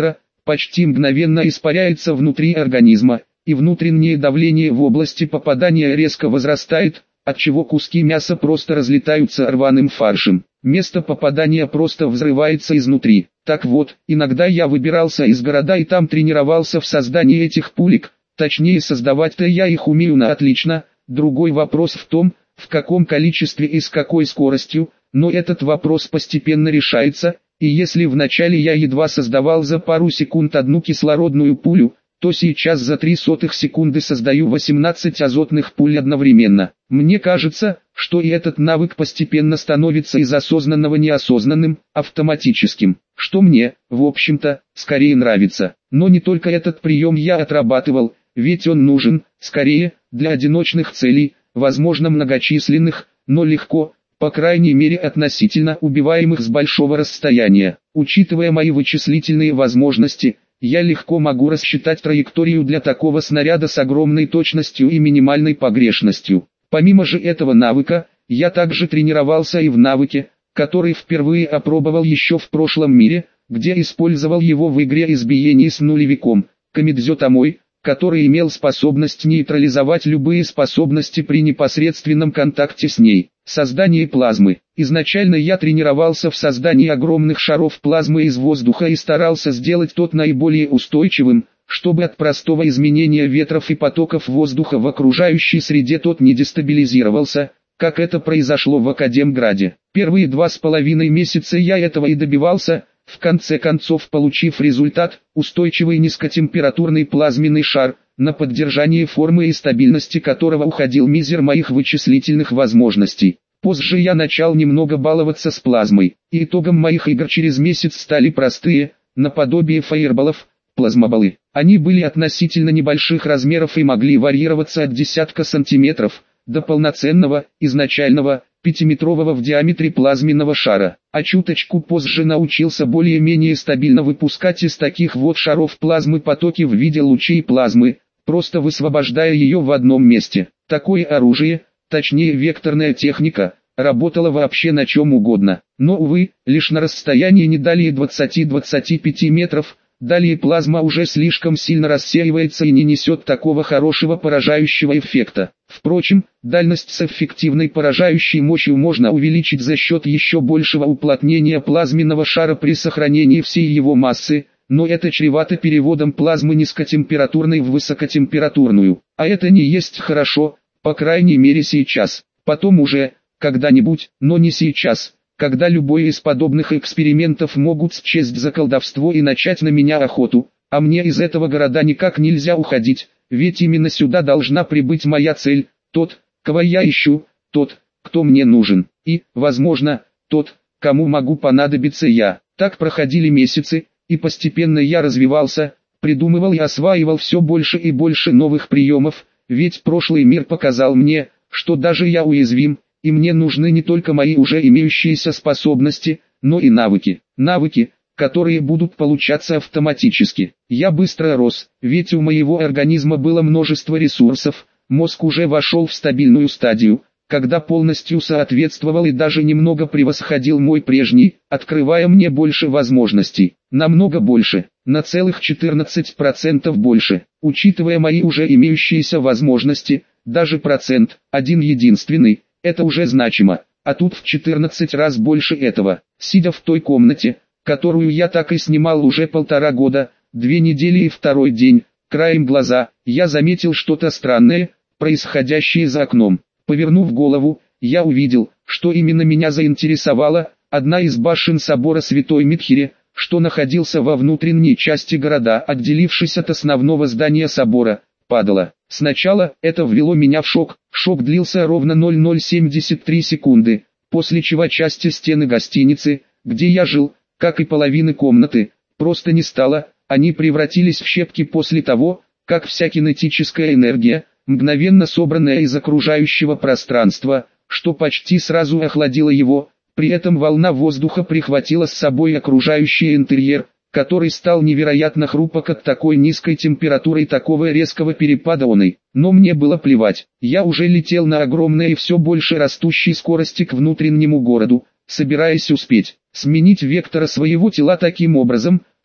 почти мгновенно испаряется внутри организма, и внутреннее давление в области попадания резко возрастает, отчего куски мяса просто разлетаются рваным фаршем. Место попадания просто взрывается изнутри. Так вот, иногда я выбирался из города и там тренировался в создании этих пулек, точнее создавать-то я их умею на отлично. Другой вопрос в том, в каком количестве и с какой скоростью, но этот вопрос постепенно решается, и если вначале я едва создавал за пару секунд одну кислородную пулю, то сейчас за три сотых секунды создаю восемнадцать азотных пуль одновременно. Мне кажется, что и этот навык постепенно становится из осознанного неосознанным, автоматическим, что мне, в общем-то, скорее нравится. Но не только этот прием я отрабатывал, ведь он нужен, скорее, для одиночных целей, возможно многочисленных, но легко, по крайней мере относительно убиваемых с большого расстояния. Учитывая мои вычислительные возможности, я легко могу рассчитать траекторию для такого снаряда с огромной точностью и минимальной погрешностью. Помимо же этого навыка, я также тренировался и в навыке, который впервые опробовал еще в прошлом мире, где использовал его в игре избиений с нулевиком, Камидзё Томой, который имел способность нейтрализовать любые способности при непосредственном контакте с ней. Создание плазмы. Изначально я тренировался в создании огромных шаров плазмы из воздуха и старался сделать тот наиболее устойчивым, чтобы от простого изменения ветров и потоков воздуха в окружающей среде тот не дестабилизировался, как это произошло в Академграде. Первые два с половиной месяца я этого и добивался, в конце концов получив результат, устойчивый низкотемпературный плазменный шар, на поддержание формы и стабильности которого уходил мизер моих вычислительных возможностей. Позже я начал немного баловаться с плазмой, и итогом моих игр через месяц стали простые, наподобие фаерболов, плазмоболы. Они были относительно небольших размеров и могли варьироваться от десятка сантиметров, до полноценного, изначального, пятиметрового в диаметре плазменного шара. А чуточку позже научился более-менее стабильно выпускать из таких вот шаров плазмы потоки в виде лучей плазмы, просто высвобождая ее в одном месте. Такое оружие, точнее векторная техника, работала вообще на чем угодно. Но увы, лишь на расстоянии не далее двадцати-двадцати пяти метров, далее плазма уже слишком сильно рассеивается и не несет такого хорошего поражающего эффекта. Впрочем, дальность с эффективной поражающей мощью можно увеличить за счет еще большего уплотнения плазменного шара при сохранении всей его массы, но это чревато переводом плазмы низкотемпературной в высокотемпературную. А это не есть хорошо, по крайней мере сейчас. Потом уже, когда-нибудь, но не сейчас, когда любой из подобных экспериментов могут счесть за колдовство и начать на меня охоту, а мне из этого города никак нельзя уходить, ведь именно сюда должна прибыть моя цель, тот, кого я ищу, тот, кто мне нужен, и, возможно, тот, кому могу понадобиться я. Так проходили месяцы, и постепенно я развивался, придумывал и осваивал все больше и больше новых приемов, ведь прошлый мир показал мне, что даже я уязвим, и мне нужны не только мои уже имеющиеся способности, но и навыки. Навыки, которые будут получаться автоматически. Я быстро рос, ведь у моего организма было множество ресурсов, мозг уже вошел в стабильную стадию, когда полностью соответствовал и даже немного превосходил мой прежний, открывая мне больше возможностей. Намного больше, на целых четырнадцать процентов больше. Учитывая мои уже имеющиеся возможности, даже процент, один единственный, это уже значимо, а тут в четырнадцать раз больше этого. Сидя в той комнате, которую я так и снимал уже полтора года, две недели и второй день, краем глаза, я заметил что-то странное, происходящее за окном. Повернув голову, я увидел, что именно меня заинтересовало, одна из башен собора Святой Митхире, что находился во внутренней части города, отделившись от основного здания собора, падала. Сначала это ввело меня в шок, шок длился ровно ноль целых семьдесят три секунды, после чего части стены гостиницы, где я жил, как и половины комнаты, просто не стало, они превратились в щепки после того, как вся кинетическая энергия, мгновенно собранная из окружающего пространства, что почти сразу охладило его, при этом волна воздуха прихватила с собой окружающий интерьер, который стал невероятно хрупок от такой низкой температуры и такого резкого перепада оной. Но мне было плевать, я уже летел на огромной и все больше растущей скорости к внутреннему городу, собираясь успеть сменить вектора своего тела таким образом,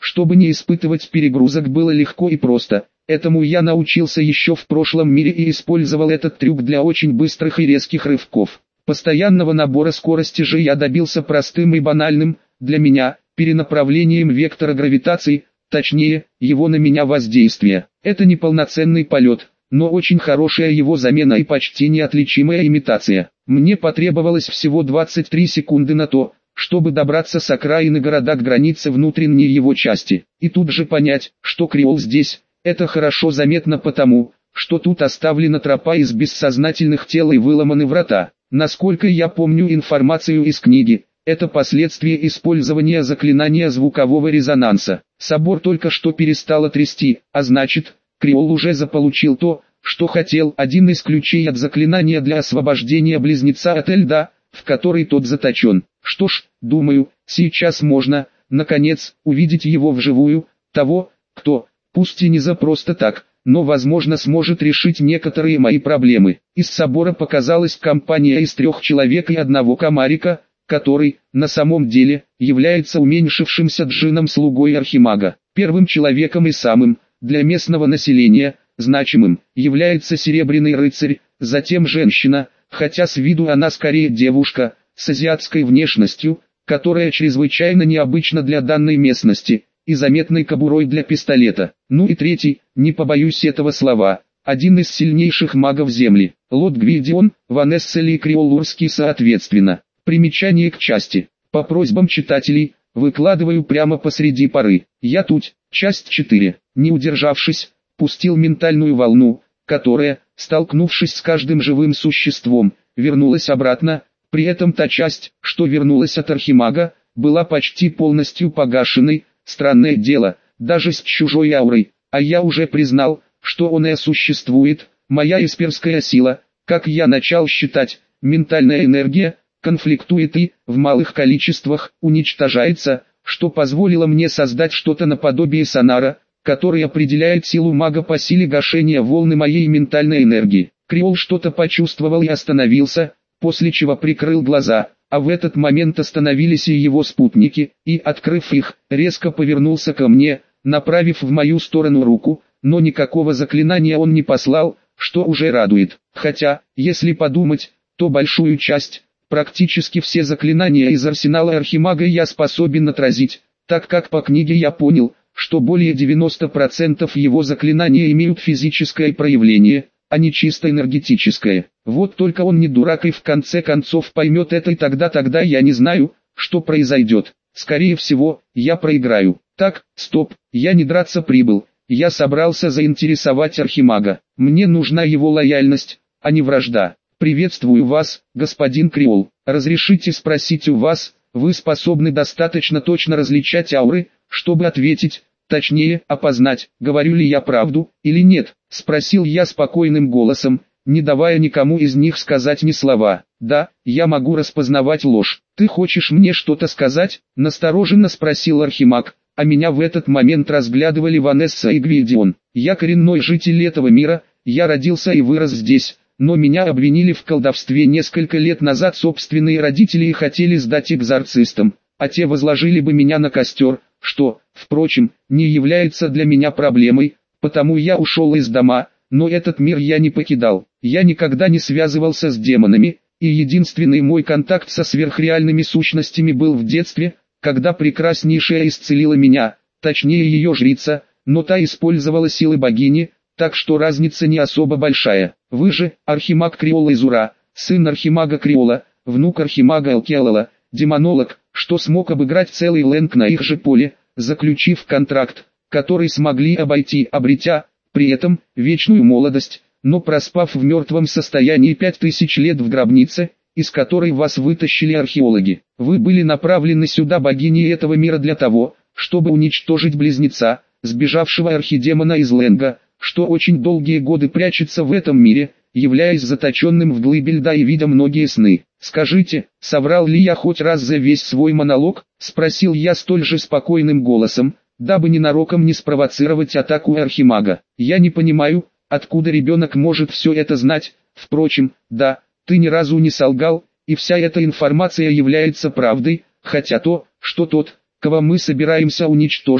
чтобы не испытывать перегрузок, было легко и просто. Этому я научился еще в прошлом мире и использовал этот трюк для очень быстрых и резких рывков. Постоянного набора скорости же я добился простым и банальным, для меня, перенаправлением вектора гравитации, точнее, его на меня воздействия. Это не полноценный полет, но очень хорошая его замена и почти неотличимая имитация. Мне потребовалось всего двадцать три секунды на то, чтобы добраться с окраины города к границе внутренней его части, и тут же понять, что Креол здесь. Это хорошо заметно потому, что тут оставлена тропа из бессознательных тел и выломаны врата. Насколько я помню информацию из книги, это последствия использования заклинания звукового резонанса. Собор только что перестало трясти, а значит, Креол уже заполучил то, что хотел. Один из ключей от заклинания для освобождения близнеца от льда, в который тот заточен. Что ж, думаю, сейчас можно, наконец, увидеть его вживую, того, кто, пусть и не за просто так, но возможно сможет решить некоторые мои проблемы. Из собора показалась компания из трех человек и одного комарика, который, на самом деле, является уменьшившимся джинном-слугой архимага. Первым человеком и самым, для местного населения, значимым, является Серебряный рыцарь, затем женщина, хотя с виду она скорее девушка, с азиатской внешностью, которая чрезвычайно необычна для данной местности, и заметной кобурой для пистолета. Ну и третий, не побоюсь этого слова, один из сильнейших магов Земли, Лот Гвидион, Ванессель и Криолурский соответственно. Примечание к части. По просьбам читателей, выкладываю прямо посреди поры. Я тут, часть четыре. Не удержавшись, пустил ментальную волну, которая, столкнувшись с каждым живым существом, вернулась обратно. При этом та часть, что вернулась от архимага, была почти полностью погашенной. Странное дело, даже с чужой аурой, а я уже признал, что он и существует. Моя эсперская сила, как я начал считать, ментальная энергия, конфликтует и, в малых количествах, уничтожается, что позволило мне создать что-то наподобие сонара, который определяет силу мага по силе гашения волны моей ментальной энергии. Креол что-то почувствовал и остановился, после чего прикрыл глаза, а в этот момент остановились и его спутники, и, открыв их, резко повернулся ко мне, направив в мою сторону руку, но никакого заклинания он не послал, что уже радует. Хотя, если подумать, то большую часть, практически все заклинания из арсенала архимага я способен отразить, так как по книге я понял, что более девяноста процентов его заклинания имеют физическое проявление, а не чисто энергетическое. Вот только он не дурак и в конце концов поймет это, и тогда тогда я не знаю, что произойдет. Скорее всего, я проиграю. Так, стоп, я не драться прибыл, я собрался заинтересовать архимага. Мне нужна его лояльность, а не вражда. Приветствую вас, господин Креол. Разрешите спросить у вас, вы способны достаточно точно различать ауры, чтобы ответить, точнее, опознать, говорю ли я правду, или нет? Спросил я спокойным голосом, не давая никому из них сказать ни слова. Да, я могу распознавать ложь. Ты хочешь мне что-то сказать? Настороженно спросил архимаг, а меня в этот момент разглядывали Ванесса и Гвидион. Я коренной житель этого мира, я родился и вырос здесь. Но меня обвинили в колдовстве несколько лет назад собственные родители и хотели сдать экзорцистам, а те возложили бы меня на костер, что, впрочем, не является для меня проблемой, потому я ушел из дома, но этот мир я не покидал. Я никогда не связывался с демонами, и единственный мой контакт со сверхреальными сущностями был в детстве, когда прекраснейшая исцелила меня, точнее ее жрица, но та использовала силы богини, так что разница не особо большая. Вы же, архимаг Креола из Ура, сын архимага Креола, внук архимага Алкиалала, демонолог, что смог обыграть целый Лэнг на их же поле, заключив контракт, который смогли обойти, обретя, при этом, вечную молодость, но проспав в мертвом состоянии пять тысяч лет в гробнице, из которой вас вытащили археологи. Вы были направлены сюда богиней этого мира для того, чтобы уничтожить близнеца, сбежавшего архидемона из Лэнга, что очень долгие годы прячется в этом мире, являясь заточенным в глыбе льда и видя многие сны. Скажите, соврал ли я хоть раз за весь свой монолог? Спросил я столь же спокойным голосом, дабы ненароком не спровоцировать атаку архимага. Я не понимаю, откуда ребенок может все это знать. Впрочем, да, ты ни разу не солгал, и вся эта информация является правдой, хотя то, что тот, кого мы собираемся уничтожить,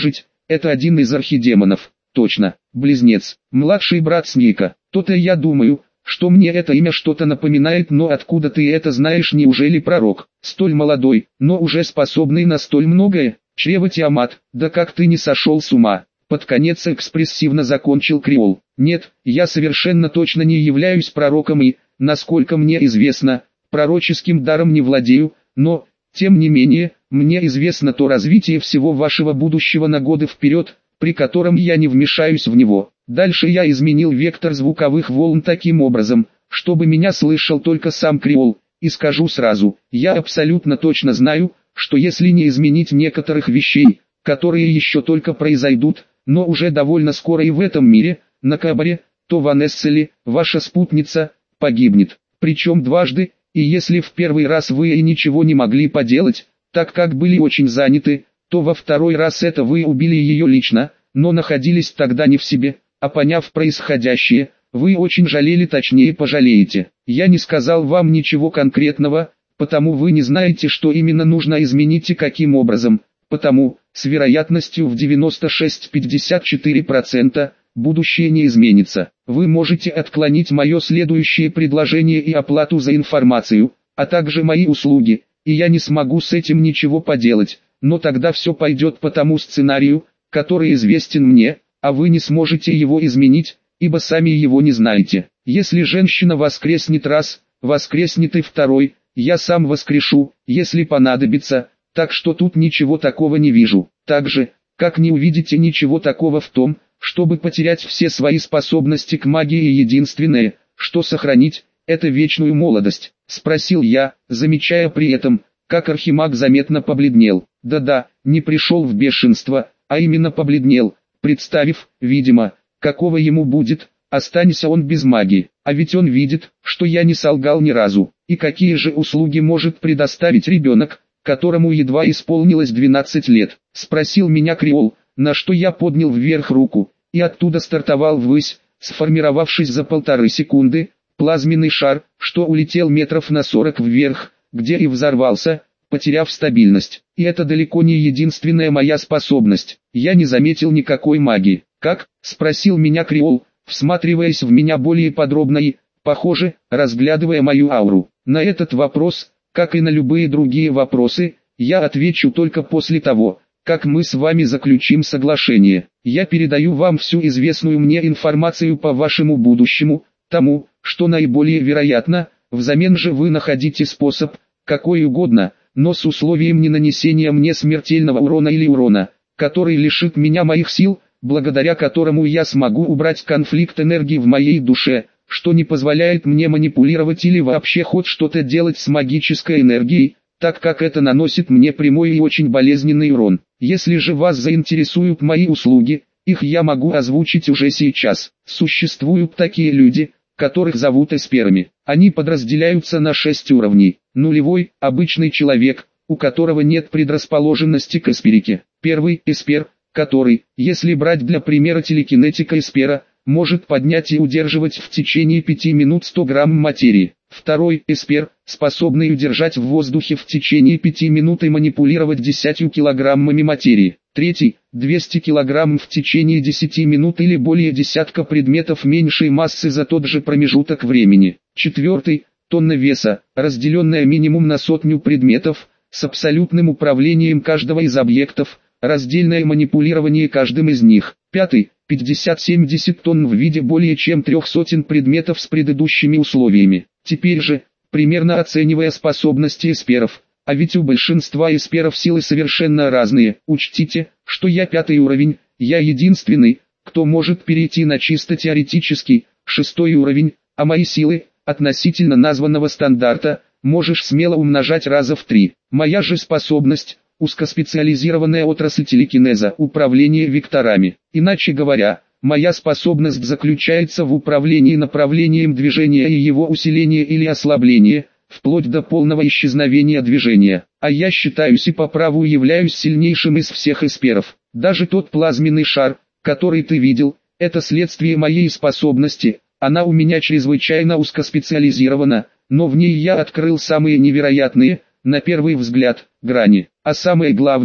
это один из архидемонов. Точно, близнец, младший брат Снейка. То-то я думаю, что мне это имя что-то напоминает, но откуда ты это знаешь? Неужели пророк, столь молодой, но уже способный на столь многое? Чрево Тиамат, да как ты не сошел с ума? Под конец экспрессивно закончил Креол. Нет, я совершенно точно не являюсь пророком и, насколько мне известно, пророческим даром не владею, но, тем не менее, мне известно то развитие всего вашего будущего на годы вперед, при котором я не вмешаюсь в него. Дальше я изменил вектор звуковых волн таким образом, чтобы меня слышал только сам Креол, и скажу сразу, я абсолютно точно знаю, что если не изменить некоторых вещей, которые еще только произойдут, но уже довольно скоро и в этом мире, на Кабаре, то Ванессели, ваша спутница, погибнет, причем дважды, и если в первый раз вы и ничего не могли поделать, так как были очень заняты, то во второй раз это вы убили ее лично, но находились тогда не в себе, а поняв происходящее, вы очень жалели, точнее пожалеете. Я не сказал вам ничего конкретного, потому вы не знаете, что именно нужно изменить и каким образом, потому, с вероятностью в девяносто шесть целых пятьдесят четыре сотых процента, будущее не изменится. Вы можете отклонить мое следующее предложение и оплату за информацию, а также мои услуги, и я не смогу с этим ничего поделать, но тогда все пойдет по тому сценарию, который известен мне, а вы не сможете его изменить, ибо сами его не знаете. Если женщина воскреснет раз, воскреснет и второй, я сам воскрешу, если понадобится, так что тут ничего такого не вижу. Так же, как не увидите ничего такого в том, чтобы потерять все свои способности к магии, и единственное, что сохранить, это вечную молодость, спросил я, замечая при этом, как архимаг заметно побледнел. Да-да, не пришел в бешенство, а именно побледнел, представив, видимо, какого ему будет, останься он без магии. А ведь он видит, что я не солгал ни разу. И какие же услуги может предоставить ребенок, которому едва исполнилось двенадцать лет? Спросил меня Креол, на что я поднял вверх руку, и оттуда стартовал ввысь, сформировавшись за полторы секунды, плазменный шар, что улетел метров на сорок вверх, где и взорвался, потеряв стабильность. И это далеко не единственная моя способность. Я не заметил никакой магии. «Как?» – спросил меня Креол, всматриваясь в меня более подробно и, похоже, разглядывая мою ауру. На этот вопрос, как и на любые другие вопросы, я отвечу только после того, как мы с вами заключим соглашение. Я передаю вам всю известную мне информацию по вашему будущему, тому, что наиболее вероятно, взамен же вы находите способ, какой угодно, но с условием не нанесения мне смертельного урона или урона, который лишит меня моих сил, благодаря которому я смогу убрать конфликт энергии в моей душе, что не позволяет мне манипулировать или вообще хоть что-то делать с магической энергией, так как это наносит мне прямой и очень болезненный урон. Если же вас заинтересуют мои услуги, их я могу озвучить уже сейчас. Существуют такие люди, которых зовут эсперами. Они подразделяются на шесть уровней. Нулевой – обычный человек, у которого нет предрасположенности к эсперике. Первый – эспер, который, если брать для примера телекинетика эспера, может поднять и удерживать в течение пяти минут сто грамм материи. Второй – эспер, способный удержать в воздухе в течение пяти минут и манипулировать десятью килограммами материи. Третий – двести килограмм в течение десяти минут или более десятка предметов меньшей массы за тот же промежуток времени. Четвертый – тонна веса, разделенная минимум на сотню предметов, с абсолютным управлением каждого из объектов, раздельное манипулирование каждым из них. Пятый – пятьдесят-семьдесят тонн в виде более чем трех сотен предметов с предыдущими условиями. Теперь же, примерно оценивая способности эсперов, а ведь у большинства эсперов силы совершенно разные, учтите, что я пятый уровень, я единственный, кто может перейти на чисто теоретический, шестой уровень, а мои силы, относительно названного стандарта, можешь смело умножать раза в три. Моя же способность – узкоспециализированная отрасль телекинеза, управление векторами. Иначе говоря, моя способность заключается в управлении направлением движения и его усилении или ослабления, вплоть до полного исчезновения движения. А я считаюсь и по праву являюсь сильнейшим из всех эсперов. Даже тот плазменный шар, который ты видел, это следствие моей способности, она у меня чрезвычайно узкоспециализирована, но в ней я открыл самые невероятные, на первый взгляд, грани. А самое главное,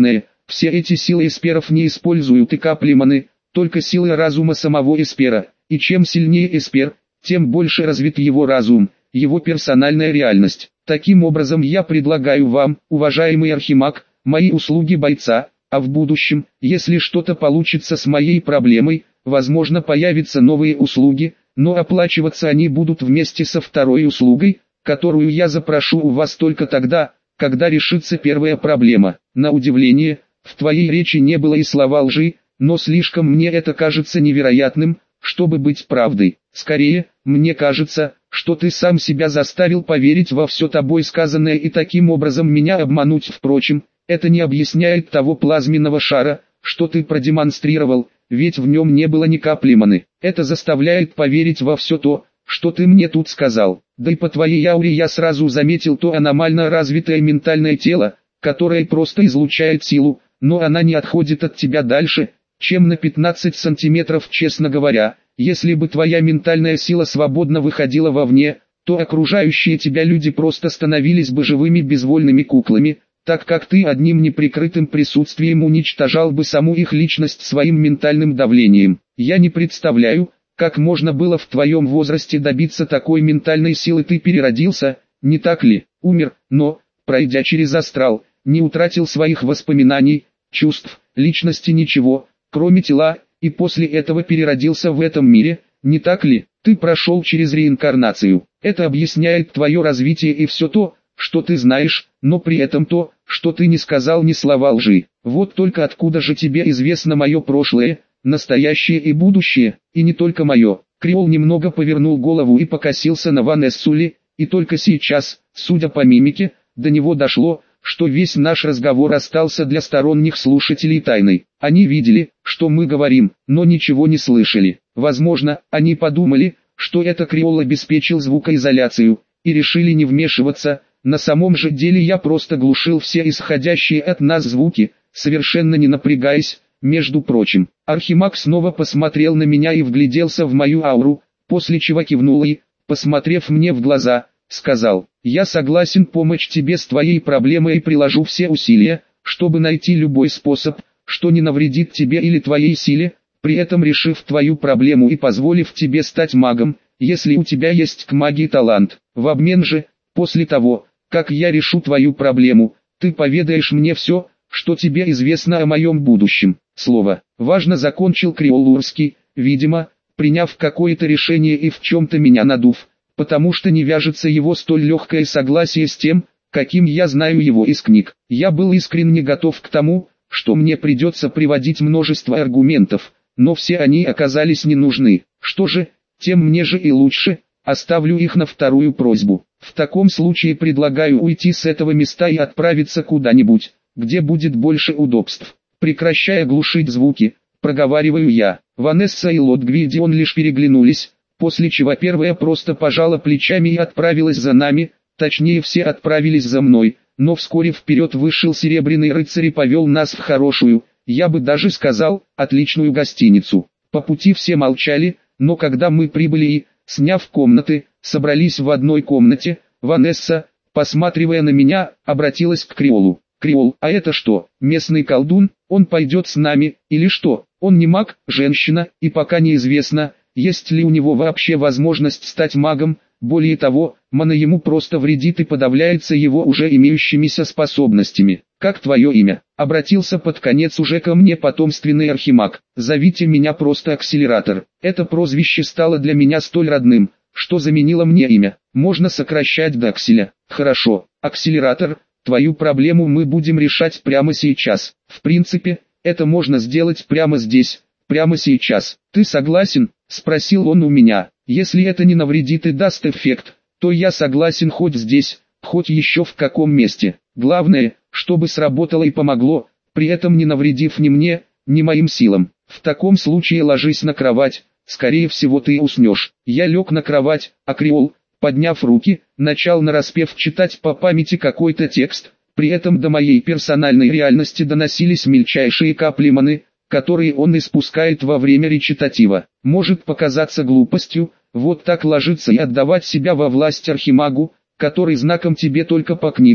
Все эти силы эсперов не используют и капли маны, только силы разума самого эспера, и чем сильнее эспер, тем больше развит его разум, его персональная реальность. Таким образом я предлагаю вам, уважаемый архимаг, мои услуги бойца, а в будущем, если что-то получится с моей проблемой, возможно появятся новые услуги, но оплачиваться они будут вместе со второй услугой, которую я запрошу у вас только тогда, когда решится первая проблема. На удивление, в твоей речи не было и слова лжи, но слишком мне это кажется невероятным, чтобы быть правдой. Скорее, мне кажется, что ты сам себя заставил поверить во все тобой сказанное и таким образом меня обмануть. Впрочем, это не объясняет того плазменного шара, что ты продемонстрировал, ведь в нем не было ни капли маны. Это заставляет поверить во все то, что ты мне тут сказал. Да и по твоей ауре я сразу заметил то аномально развитое ментальное тело, которое просто излучает силу, но она не отходит от тебя дальше, чем на пятнадцать сантиметров. Честно говоря, если бы твоя ментальная сила свободно выходила вовне, то окружающие тебя люди просто становились бы живыми безвольными куклами, так как ты одним неприкрытым присутствием уничтожал бы саму их личность своим ментальным давлением. Я не представляю, как можно было в твоем возрасте добиться такой ментальной силы. Ты переродился, не так ли? Умер, но, пройдя через астрал, не утратил своих воспоминаний, чувств, личности, ничего, кроме тела, и после этого переродился в этом мире, не так ли? Ты прошел через реинкарнацию. Это объясняет твое развитие и все то, что ты знаешь, но при этом то, что ты не сказал ни слова лжи. Вот только откуда же тебе известно мое прошлое, настоящее и будущее, и не только мое. Креол немного повернул голову и покосился на Ванессу Ли, и только сейчас, судя по мимике, до него дошло, что весь наш разговор остался для сторонних слушателей тайной. Они видели, что мы говорим, но ничего не слышали. Возможно, они подумали, что это Креол обеспечил звукоизоляцию, и решили не вмешиваться. На самом же деле я просто глушил все исходящие от нас звуки, совершенно не напрягаясь. Между прочим, архимаг снова посмотрел на меня и вгляделся в мою ауру, после чего кивнул и, посмотрев мне в глаза, сказал: «Я согласен помочь тебе с твоей проблемой и приложу все усилия, чтобы найти любой способ, что не навредит тебе или твоей силе, при этом решив твою проблему и позволив тебе стать магом, если у тебя есть к магии талант. В обмен же, после того, как я решу твою проблему, ты поведаешь мне все, что тебе известно о моем будущем». Слово «важно» закончил Креол Лурский, видимо, приняв какое-то решение и в чем-то меня надув, потому что не вяжется его столь легкое согласие с тем, каким я знаю его из книг. Я был искренне готов к тому, что мне придется приводить множество аргументов, но все они оказались не нужны. Что же, тем мне же и лучше, оставлю их на вторую просьбу. В таком случае предлагаю уйти с этого места и отправиться куда-нибудь, где будет больше удобств. Прекращая глушить звуки, проговариваю я. Ванесса и Лот Гвидион лишь переглянулись, после чего первая просто пожала плечами и отправилась за нами, точнее все отправились за мной, но вскоре вперед вышел Серебряный Рыцарь и повел нас в хорошую, я бы даже сказал, отличную гостиницу. По пути все молчали, но когда мы прибыли и, сняв комнаты, собрались в одной комнате, Ванесса, посматривая на меня, обратилась к Креолу. «Креол, а это что, местный колдун? Он пойдет с нами, или что? Он не маг, женщина, и пока неизвестно, есть ли у него вообще возможность стать магом. Более того, мана ему просто вредит и подавляется его уже имеющимися способностями. Как твое имя?» Обратился под конец уже ко мне потомственный архимаг. «Зовите меня просто Акселератор». Это прозвище стало для меня столь родным, что заменило мне имя. Можно сокращать до Акселя. Хорошо, Акселератор, твою проблему мы будем решать прямо сейчас. В принципе, это можно сделать прямо здесь, прямо сейчас. Ты согласен? Спросил он у меня. Если это не навредит и даст эффект, то я согласен хоть здесь, хоть еще в каком месте. Главное, чтобы сработало и помогло, при этом не навредив ни мне, ни моим силам. В таком случае ложись на кровать, скорее всего ты уснешь. Я лег на кровать, а Креол, подняв руки, начал нараспев читать по памяти какой-то текст, при этом до моей персональной реальности доносились мельчайшие капли маны, которые он испускает во время речитатива. Может показаться глупостью, вот так ложиться и отдавать себя во власть архимагу, который знаком тебе только по книгам,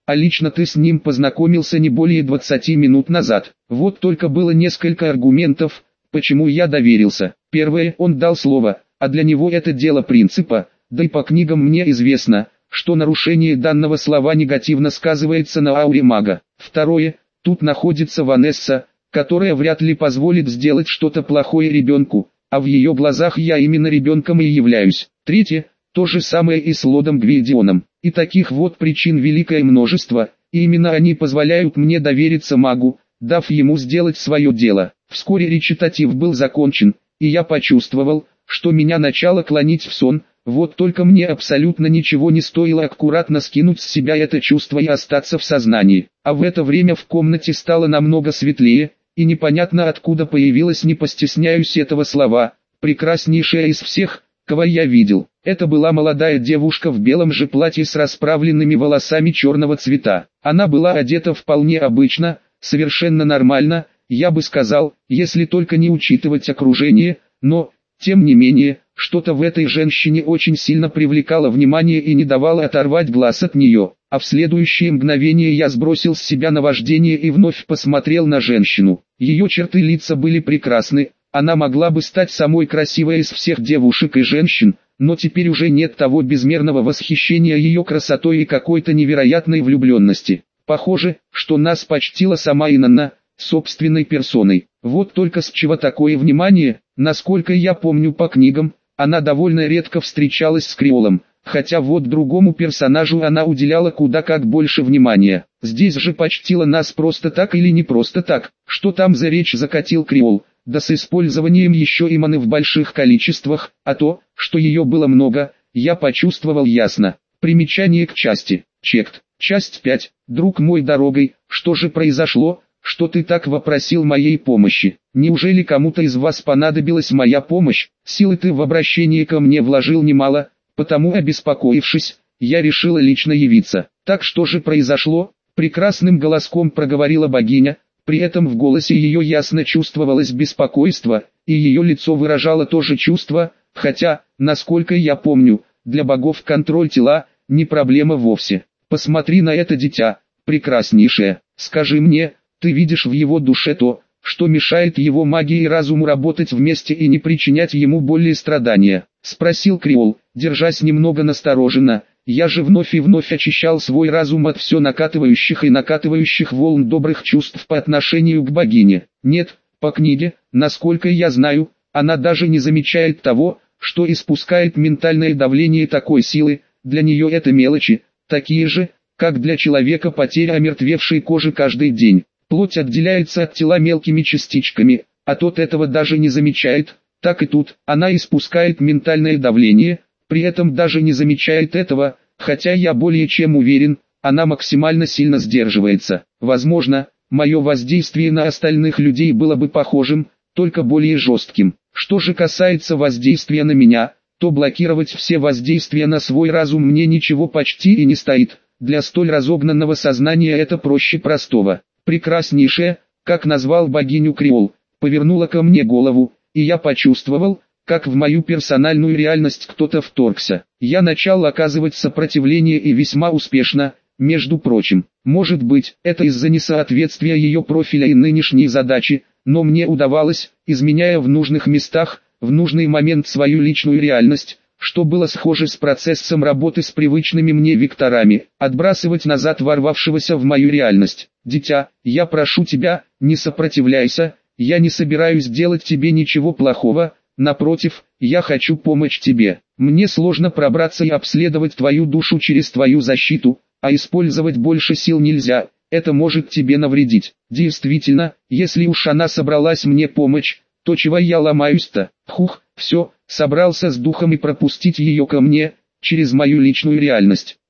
а лично ты с ним познакомился не более двадцати минут назад. Вот только было несколько аргументов, почему я доверился. Первое, он дал слово, а для него это дело принципа, да и по книгам мне известно, что нарушение данного слова негативно сказывается на ауре мага. Второе, тут находится Ванесса, которая вряд ли позволит сделать что-то плохое ребенку, а в ее глазах я именно ребенком и являюсь. Третье, то же самое и с Лодом Гвильдионом. И таких вот причин великое множество, и именно они позволяют мне довериться магу, дав ему сделать свое дело. Вскоре речитатив был закончен, и я почувствовал, что меня начало клонить в сон, вот только мне абсолютно ничего не стоило аккуратно скинуть с себя это чувство и остаться в сознании. А в это время в комнате стало намного светлее, и непонятно откуда появилась, не постесняюсь этого слова, прекраснейшая из всех, кого я видел. Это была молодая девушка в белом же платье с расправленными волосами черного цвета. Она была одета вполне обычно, совершенно нормально, я бы сказал, если только не учитывать окружение, но, тем не менее, что-то в этой женщине очень сильно привлекало внимание и не давало оторвать глаз от нее. А в следующее мгновение я сбросил с себя наваждение и вновь посмотрел на женщину. Ее черты лица были прекрасны, она могла бы стать самой красивой из всех девушек и женщин, но теперь уже нет того безмерного восхищения ее красотой и какой-то невероятной влюбленности. Похоже, что нас почтила сама Инанна, собственной персоной. Вот только с чего такое внимание, насколько я помню по книгам, она довольно редко встречалась с Криолом, хотя вот другому персонажу она уделяла куда как больше внимания. Здесь же почтила нас просто так или не просто так, что там за речь закатил Криол, да с использованием еще и маны в больших количествах, а то, что ее было много, я почувствовал ясно. Примечание к части. Чект. Часть пять. Друг мой дорогой, что же произошло, что ты так вопросил моей помощи? Неужели кому-то из вас понадобилась моя помощь? Силы ты в обращении ко мне вложил немало, потому, обеспокоившись, я решила лично явиться. Так что же произошло? Прекрасным голоском проговорила богиня, при этом в голосе ее ясно чувствовалось беспокойство, и ее лицо выражало то же чувство, хотя, насколько я помню, для богов контроль тела – не проблема вовсе. Посмотри на это дитя, прекраснейшее, скажи мне, ты видишь в его душе то, что мешает его магии и разуму работать вместе и не причинять ему боли и страдания? Спросил Криол, держась немного настороженно. Я же вновь и вновь очищал свой разум от все накатывающих и накатывающих волн добрых чувств по отношению к богине. Нет, по книге, насколько я знаю, она даже не замечает того, что испускает ментальное давление такой силы, для нее это мелочи, такие же, как для человека потеря омертвевшей кожи каждый день. Плоть отделяется от тела мелкими частичками, а тот этого даже не замечает, так и тут, она испускает ментальное давление, при этом даже не замечает этого, хотя я более чем уверен, она максимально сильно сдерживается. Возможно, мое воздействие на остальных людей было бы похожим, только более жестким. Что же касается воздействия на меня, то блокировать все воздействия на свой разум мне ничего почти и не стоит, для столь разогнанного сознания это проще простого. Прекраснейшая, как назвал богиню Криол, повернула ко мне голову, и я почувствовал, как в мою персональную реальность кто-то вторгся. Я начал оказывать сопротивление и весьма успешно, между прочим. Может быть, это из-за несоответствия ее профиля и нынешней задачи, но мне удавалось, изменяя в нужных местах, в нужный момент свою личную реальность, что было схоже с процессом работы с привычными мне векторами, отбрасывать назад ворвавшегося в мою реальность. Дитя, я прошу тебя, не сопротивляйся, я не собираюсь делать тебе ничего плохого, напротив, я хочу помочь тебе. Мне сложно пробраться и обследовать твою душу через твою защиту, а использовать больше сил нельзя, это может тебе навредить. Действительно, если уж она собралась мне помочь, то чего я ломаюсь-то? Хух, все, собрался с духом и пропустить ее ко мне, через мою личную реальность.